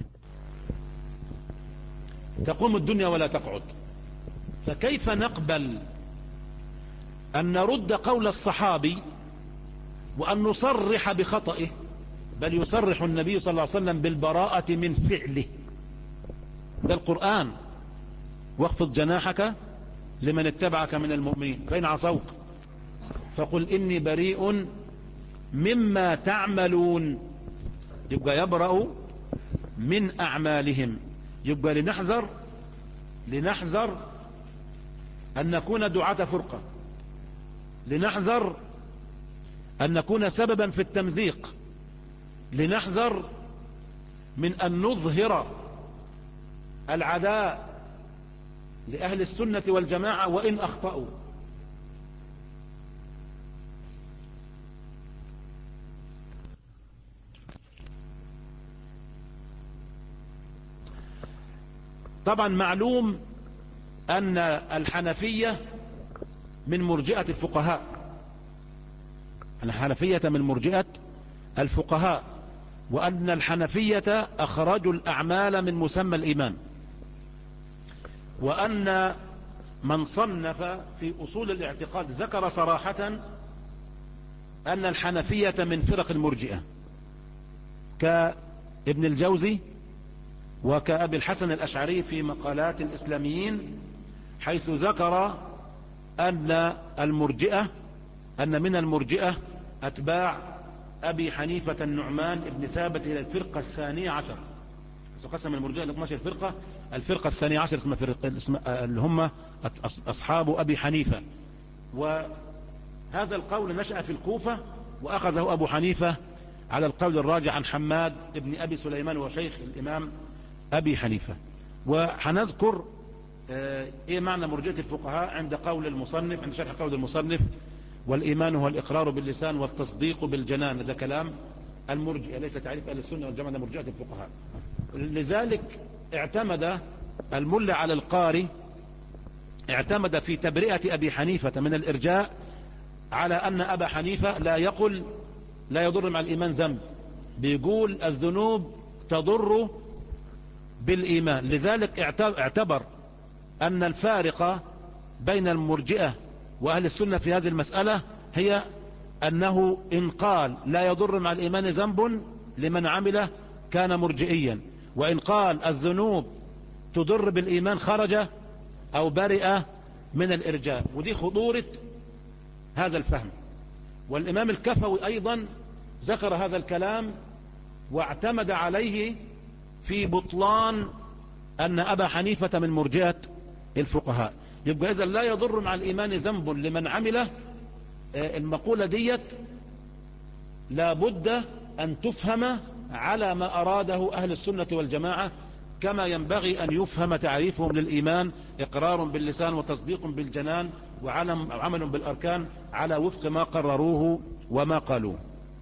تقوم الدنيا ولا تقعد. فكيف نقبل أن نرد قول الصحابي وأن نصرح بخطئه، بل يصرح النبي صلى الله عليه وسلم بالبراءة من فعله. ده القرآن، واخفض جناحك لمن اتبعك من المؤمنين فإن عصوك فقل إني بريء مما تعملون. يبقى يبرأ من أعمالهم. يبقى لنحذر لنحذر أن نكون دعاة فرقة، لنحذر أن نكون سببا في التمزيق، لنحذر من أن نظهر العداء لأهل السنة والجماعة وإن أخطأوا. طبعا معلوم أن الحنفية من مرجئة الفقهاء، الحنفية من مرجئة الفقهاء، وأن الحنفية أخرجوا الأعمال من مسمى الإيمان، وأن من صنف في أصول الاعتقاد ذكر صراحة أن الحنفية من فرق المرجئة كابن الجوزي وكأبي الحسن الأشعري في مقالات الإسلاميين، حيث ذكر أن المرجئة أن من المرجئة أتباع أبي حنيفة النعمان ابن ثابت إلى الفرقة الثانية عشر. قسم المرجئة ل اثنتي عشرة فرقة، الفرقة الثانية عشر اسمها فرقة اللي هم أصحاب أبي حنيفة. وهذا القول نشأ في الكوفة، وأخذه أبو حنيفة على القول الراجع عن حماد ابن أبي سليمان وشيخ الإمام أبي حنيفة. وحنذكر ايه معنى مرجئة الفقهاء عند قول المصنف، عند شرح قول المصنف: والإيمان هو الإقرار باللسان والتصديق بالجنان. ده كلام المرجئة، ليس تعريف أهل السنة والجماعة، مرجئة الفقهاء. لذلك اعتمد الملا على القاري، اعتمد في تبرئة أبي حنيفة من الإرجاء على أن أبا حنيفة لا يقول لا يضر مع الإيمان ذنب، بيقول الذنوب تضر بالإيمان. لذلك اعتبر أن الفارقة بين المرجئة وأهل السنة في هذه المسألة هي أنه إن قال لا يضر مع الإيمان ذنب لمن عمله كان مرجئيا، وإن قال الذنوب تضر بالإيمان خرج أو برئ من الإرجاء. ودي خطورة هذا الفهم. والإمام الكفوي أيضا ذكر هذا الكلام واعتمد عليه في بطلان أن أبا حنيفة من مرجئة الفقهاء. يبقى إذا لا يضر مع الإيمان ذنب لمن عمله، المقولة ديت لابد أن تفهم على ما أراده أهل السنة والجماعة، كما ينبغي أن يفهم تعريفهم للإيمان: إقرار باللسان وتصديق بالجنان وعمل بالأركان على وفق ما قرروه وما قالوه.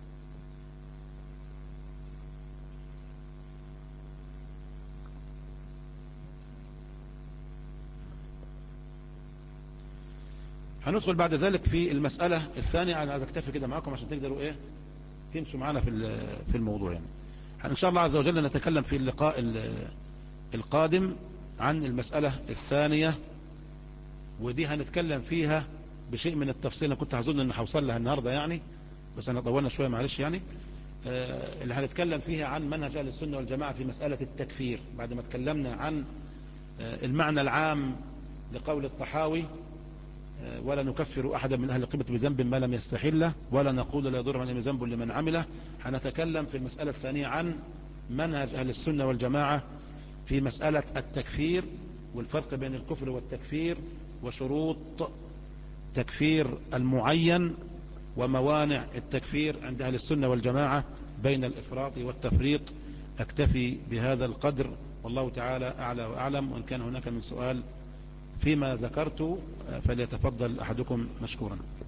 هندخل بعد ذلك في المسألة الثانية. أنا عايز أكتفي كده معاكم عشان تقدروا إيه تمشوا معنا في في الموضوع. يعني إن شاء الله عز وجل نتكلم في اللقاء القادم عن المسألة الثانية، ودي هنتكلم فيها بشيء من التفصيل. أنا كنت هظن أن هوصل لها النهاردة يعني، بس أنا طولنا شوية معلش. يعني آه اللي هنتكلم فيها عن منهج أهل السنة والجماعة في مسألة التكفير، بعد ما تكلمنا عن آه المعنى العام لقول الطحاوي: ولا نكفر أحدا من أهل القبلة بذنب ما لم يستحله، ولا نقول لا يضر من ذنب لمن عمله. هنتكلم في المسألة الثانية عن منهج أهل السنة والجماعة في مسألة التكفير، والفرق بين الكفر والتكفير، وشروط تكفير المعين، وموانع التكفير عند أهل السنة والجماعة بين الإفراط والتفريط. أكتفي بهذا القدر، والله تعالى أعلى وأعلم. وإن كان هناك من سؤال فيما ذكرت فليتفضل أحدكم مشكورا.